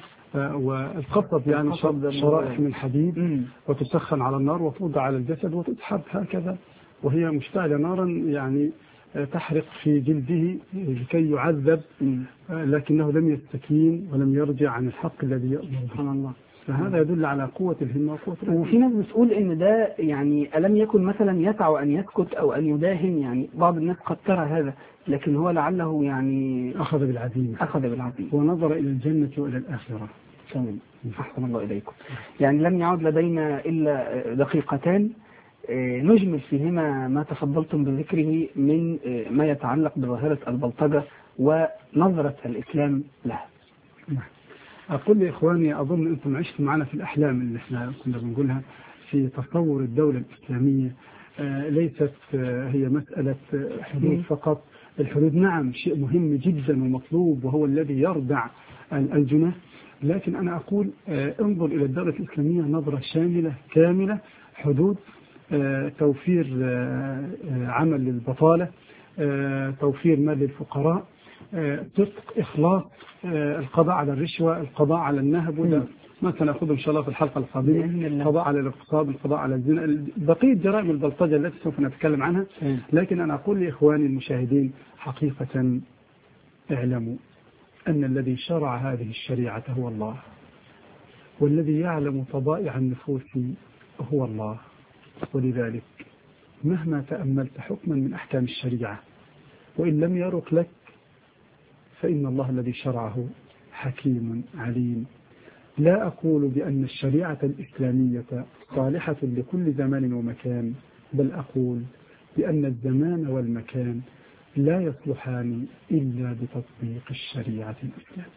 والقصب يعني شرائح من حديد وتسخن على النار وتوضع على الجسد وتسحب هكذا، وهي مشتعلة نارا يعني تحرق في جلده لكي يعذب، لكنه لم يستكين ولم يرجع عن الحق الذي يأمر. سبحان الله. فهذا يدل على قوة الهمة وقوة الهمة. وفي ناس بتقول ان ده يعني ألم يكن مثلا يسع أن يسكت أو أن يداهن، يعني بعض الناس قد ترى هذا، لكن هو لعله يعني أخذ بالعزيمة ونظر إلى الجنة وإلى الآخرة. تمام، أحسن الله إليكم. يعني لم يعد لدينا إلا دقيقتان نجمل فيهما ما تفضلتم بذكره من ما يتعلق بظاهرة البلطجة ونظرة الإسلام لها. أقول لإخواني، أظن أنتم عشتم معنا في الأحلام اللي احنا كنا بنقولها في تصور الدولة الإسلامية. ليست هي مسألة حدود فقط. الحدود نعم شيء مهم جدا ومطلوب، وهو الذي يردع الجناه، لكن أنا أقول انظر إلى الدولة الإسلامية نظرة شاملة كاملة. حدود، توفير عمل للبطالة، توفير مال للفقراء، صدق، إخلاص، القضاء على الرشوة، القضاء على النهب، وده ما سنأخذه إن شاء الله في الحلقة القادمة. القضاء على الاغتصاب، القضاء على الزنا، بقية جرائم البلطجة التي سوف نتكلم عنها. لكن أنا أقول لإخواني المشاهدين حقيقة اعلموا أن الذي شرع هذه الشريعة هو الله، والذي يعلم طبائع النفوس هو الله. ولذلك مهما تأملت حكما من أحكام الشريعة وإن لم يرق لك، فإن الله الذي شرعه حكيم عليم. لا أقول بأن الشريعة الإسلامية صالحة لكل زمان ومكان، بل أقول بأن الزمان والمكان لا يصلحان إلا بتطبيق الشريعة الإسلامية.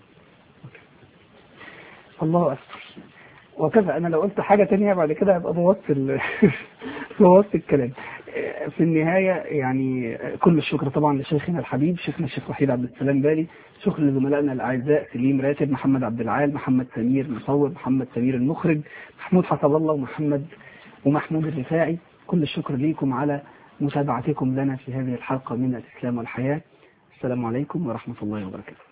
الله أكبر. وكذا أنا لو قلت حاجة تانية بعد كده هبقى بوظت الكلام. في النهاية يعني كل الشكر طبعا لشيخنا الحبيب شيخنا الشيخ وحيد عبد السلام بالي، شكر لزملائنا الأعزاء سليم راتب، محمد عبد العال، محمد سمير مصور، محمد سمير المخرج، محمود حسب الله ومحمود الرفاعي. كل الشكر ليكم على متابعتكم لنا في هذه الحلقة من الإسلام والحياة. السلام عليكم ورحمة الله وبركاته.